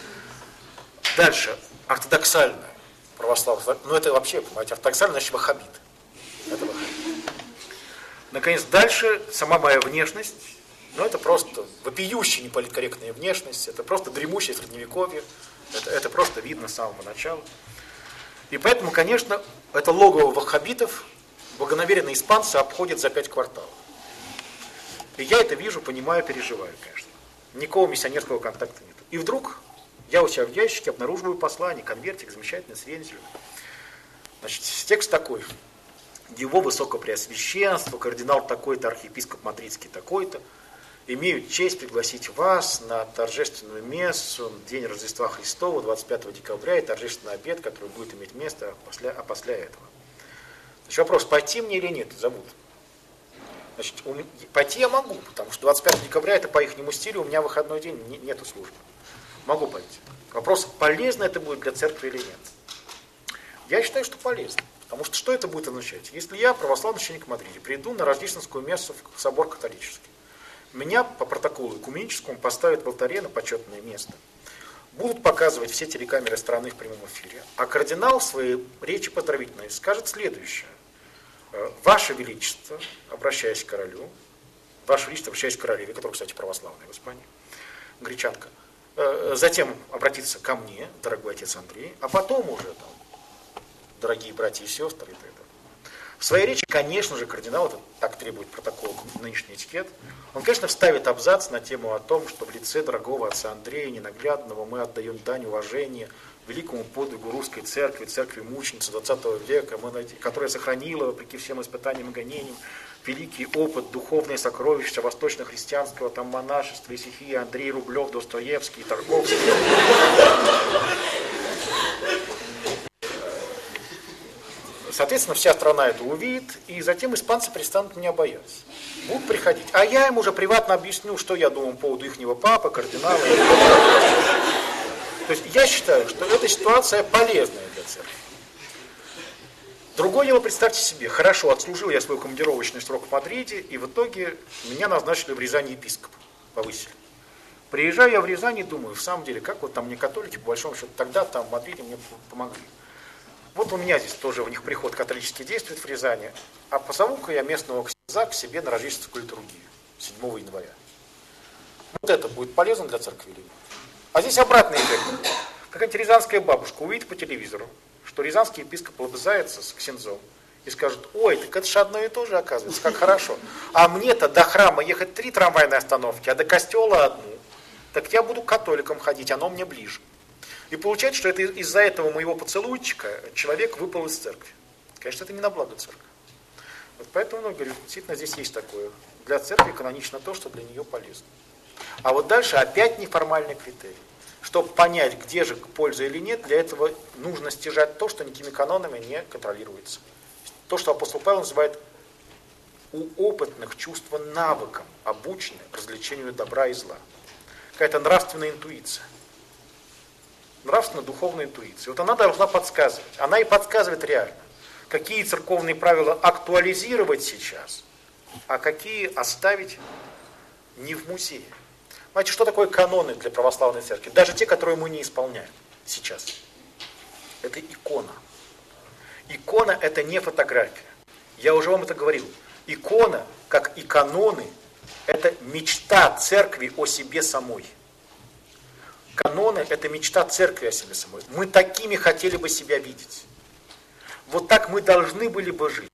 Дальше. Ортодоксальная православная. Ну это вообще, понимаете, ортодоксальная значит ваххабит. Это ваххабит. Наконец, дальше сама моя внешность. Но это просто вопиющая неполиткорректная внешность, это просто дремущее средневековье, это просто видно с самого начала. И поэтому, конечно, это логово ваххабитов благонамеренные испанцы обходят за 5 кварталов. И я это вижу, понимаю, переживаю, конечно. Никакого миссионерского контакта нет. И вдруг я у себя в ящике обнаруживаю послание, конвертик, замечательный, с вензелем. Значит, текст такой. Его Высокопреосвященство, кардинал такой-то, архиепископ Мадридский такой-то, имеют честь пригласить вас на торжественную мессу, день Рождества Христова, 25 декабря, и торжественный обед, который будет иметь место после этого. Значит, вопрос, пойти мне или нет, зовут. Значит, пойти я могу, потому что 25 декабря это по ихнему стилю, у меня выходной день, нету службы. Могу пойти. Вопрос, полезно это будет для церкви или нет. Я считаю, что полезно. Потому что что это будет означать? Если я, православный священник в Мадриде, приду на рождественскую мессу в собор католический, меня по протоколу экуменическому поставят в алтаре на почетное место. Будут показывать все телекамеры страны в прямом эфире. А кардинал в своей речи поздравительной скажет следующее. Ваше Величество, обращаясь к королю, Ваше Величество, обращаясь к королеве, которая, кстати, православная в Испании, гречанка, затем обратиться ко мне, дорогой отец Андрей, а потом уже там, дорогие братья и сестры и так далее. В своей речи, конечно же, кардинал, это так требует протокол, нынешний этикет, он, конечно, вставит абзац на тему о том, что в лице дорогого отца Андрея Ненаглядного мы отдаем дань уважения великому подвигу русской церкви, церкви мученицы 20 века, которая сохранила, вопреки всем испытаниям и гонениям, великий опыт, духовные сокровища восточно-христианского там монашества, Исихия, Андрей Рублев, Достоевский, Тарковский. Соответственно, вся страна это увидит, и затем испанцы перестанут меня бояться. Будут приходить. А я им уже приватно объясню, что я думаю по поводу ихнего папы, кардинала. То есть я считаю, что эта ситуация полезная для церкви. Другое дело, представьте себе, хорошо, отслужил я свой командировочный срок в Мадриде, и в итоге меня назначили в Рязани епископом, повысили. Приезжаю я в Рязань и думаю, в самом деле, как вот там мне католики, по большому счету, тогда там в Мадриде мне помогли. Вот у меня здесь тоже у них приход католический действует в Рязани, а позову-ка я местного князя к себе на рождественскую литургию 7 января. Вот это будет полезно для церкви или нет? А здесь обратный эффект. Какая-нибудь рязанская бабушка увидит по телевизору, что рязанский епископ лобызается с ксензом И скажут: ой, так это же одно и то же, оказывается, как хорошо. А мне-то до храма ехать 3 трамвайные остановки, а до костела 1. Так я буду католиком ходить, оно мне ближе. И получается, что это из-за этого моего поцелуйчика человек выпал из церкви. Конечно, это не на благо церкви. Вот поэтому, говорю, действительно здесь есть такое. Для церкви канонично то, что для нее полезно. А вот дальше опять неформальный критерий. Чтобы понять, где же польза или нет, для этого нужно стяжать то, что никакими канонами не контролируется. То, что апостол Павел называет у опытных чувства навыком, обучены развлечению добра и зла. Какая-то нравственная интуиция. Нравственно-духовная интуиция. Вот она должна подсказывать. Она и подсказывает реально, какие церковные правила актуализировать сейчас, а какие оставить не в музее. Знаете, что такое каноны для православной церкви? Даже те, которые мы не исполняем сейчас. Это икона. Икона – это не фотография. Я уже вам это говорил. Икона, как и каноны, это мечта церкви о себе самой. Каноны – это мечта церкви о себе самой. Мы такими хотели бы себя видеть. Вот так мы должны были бы жить.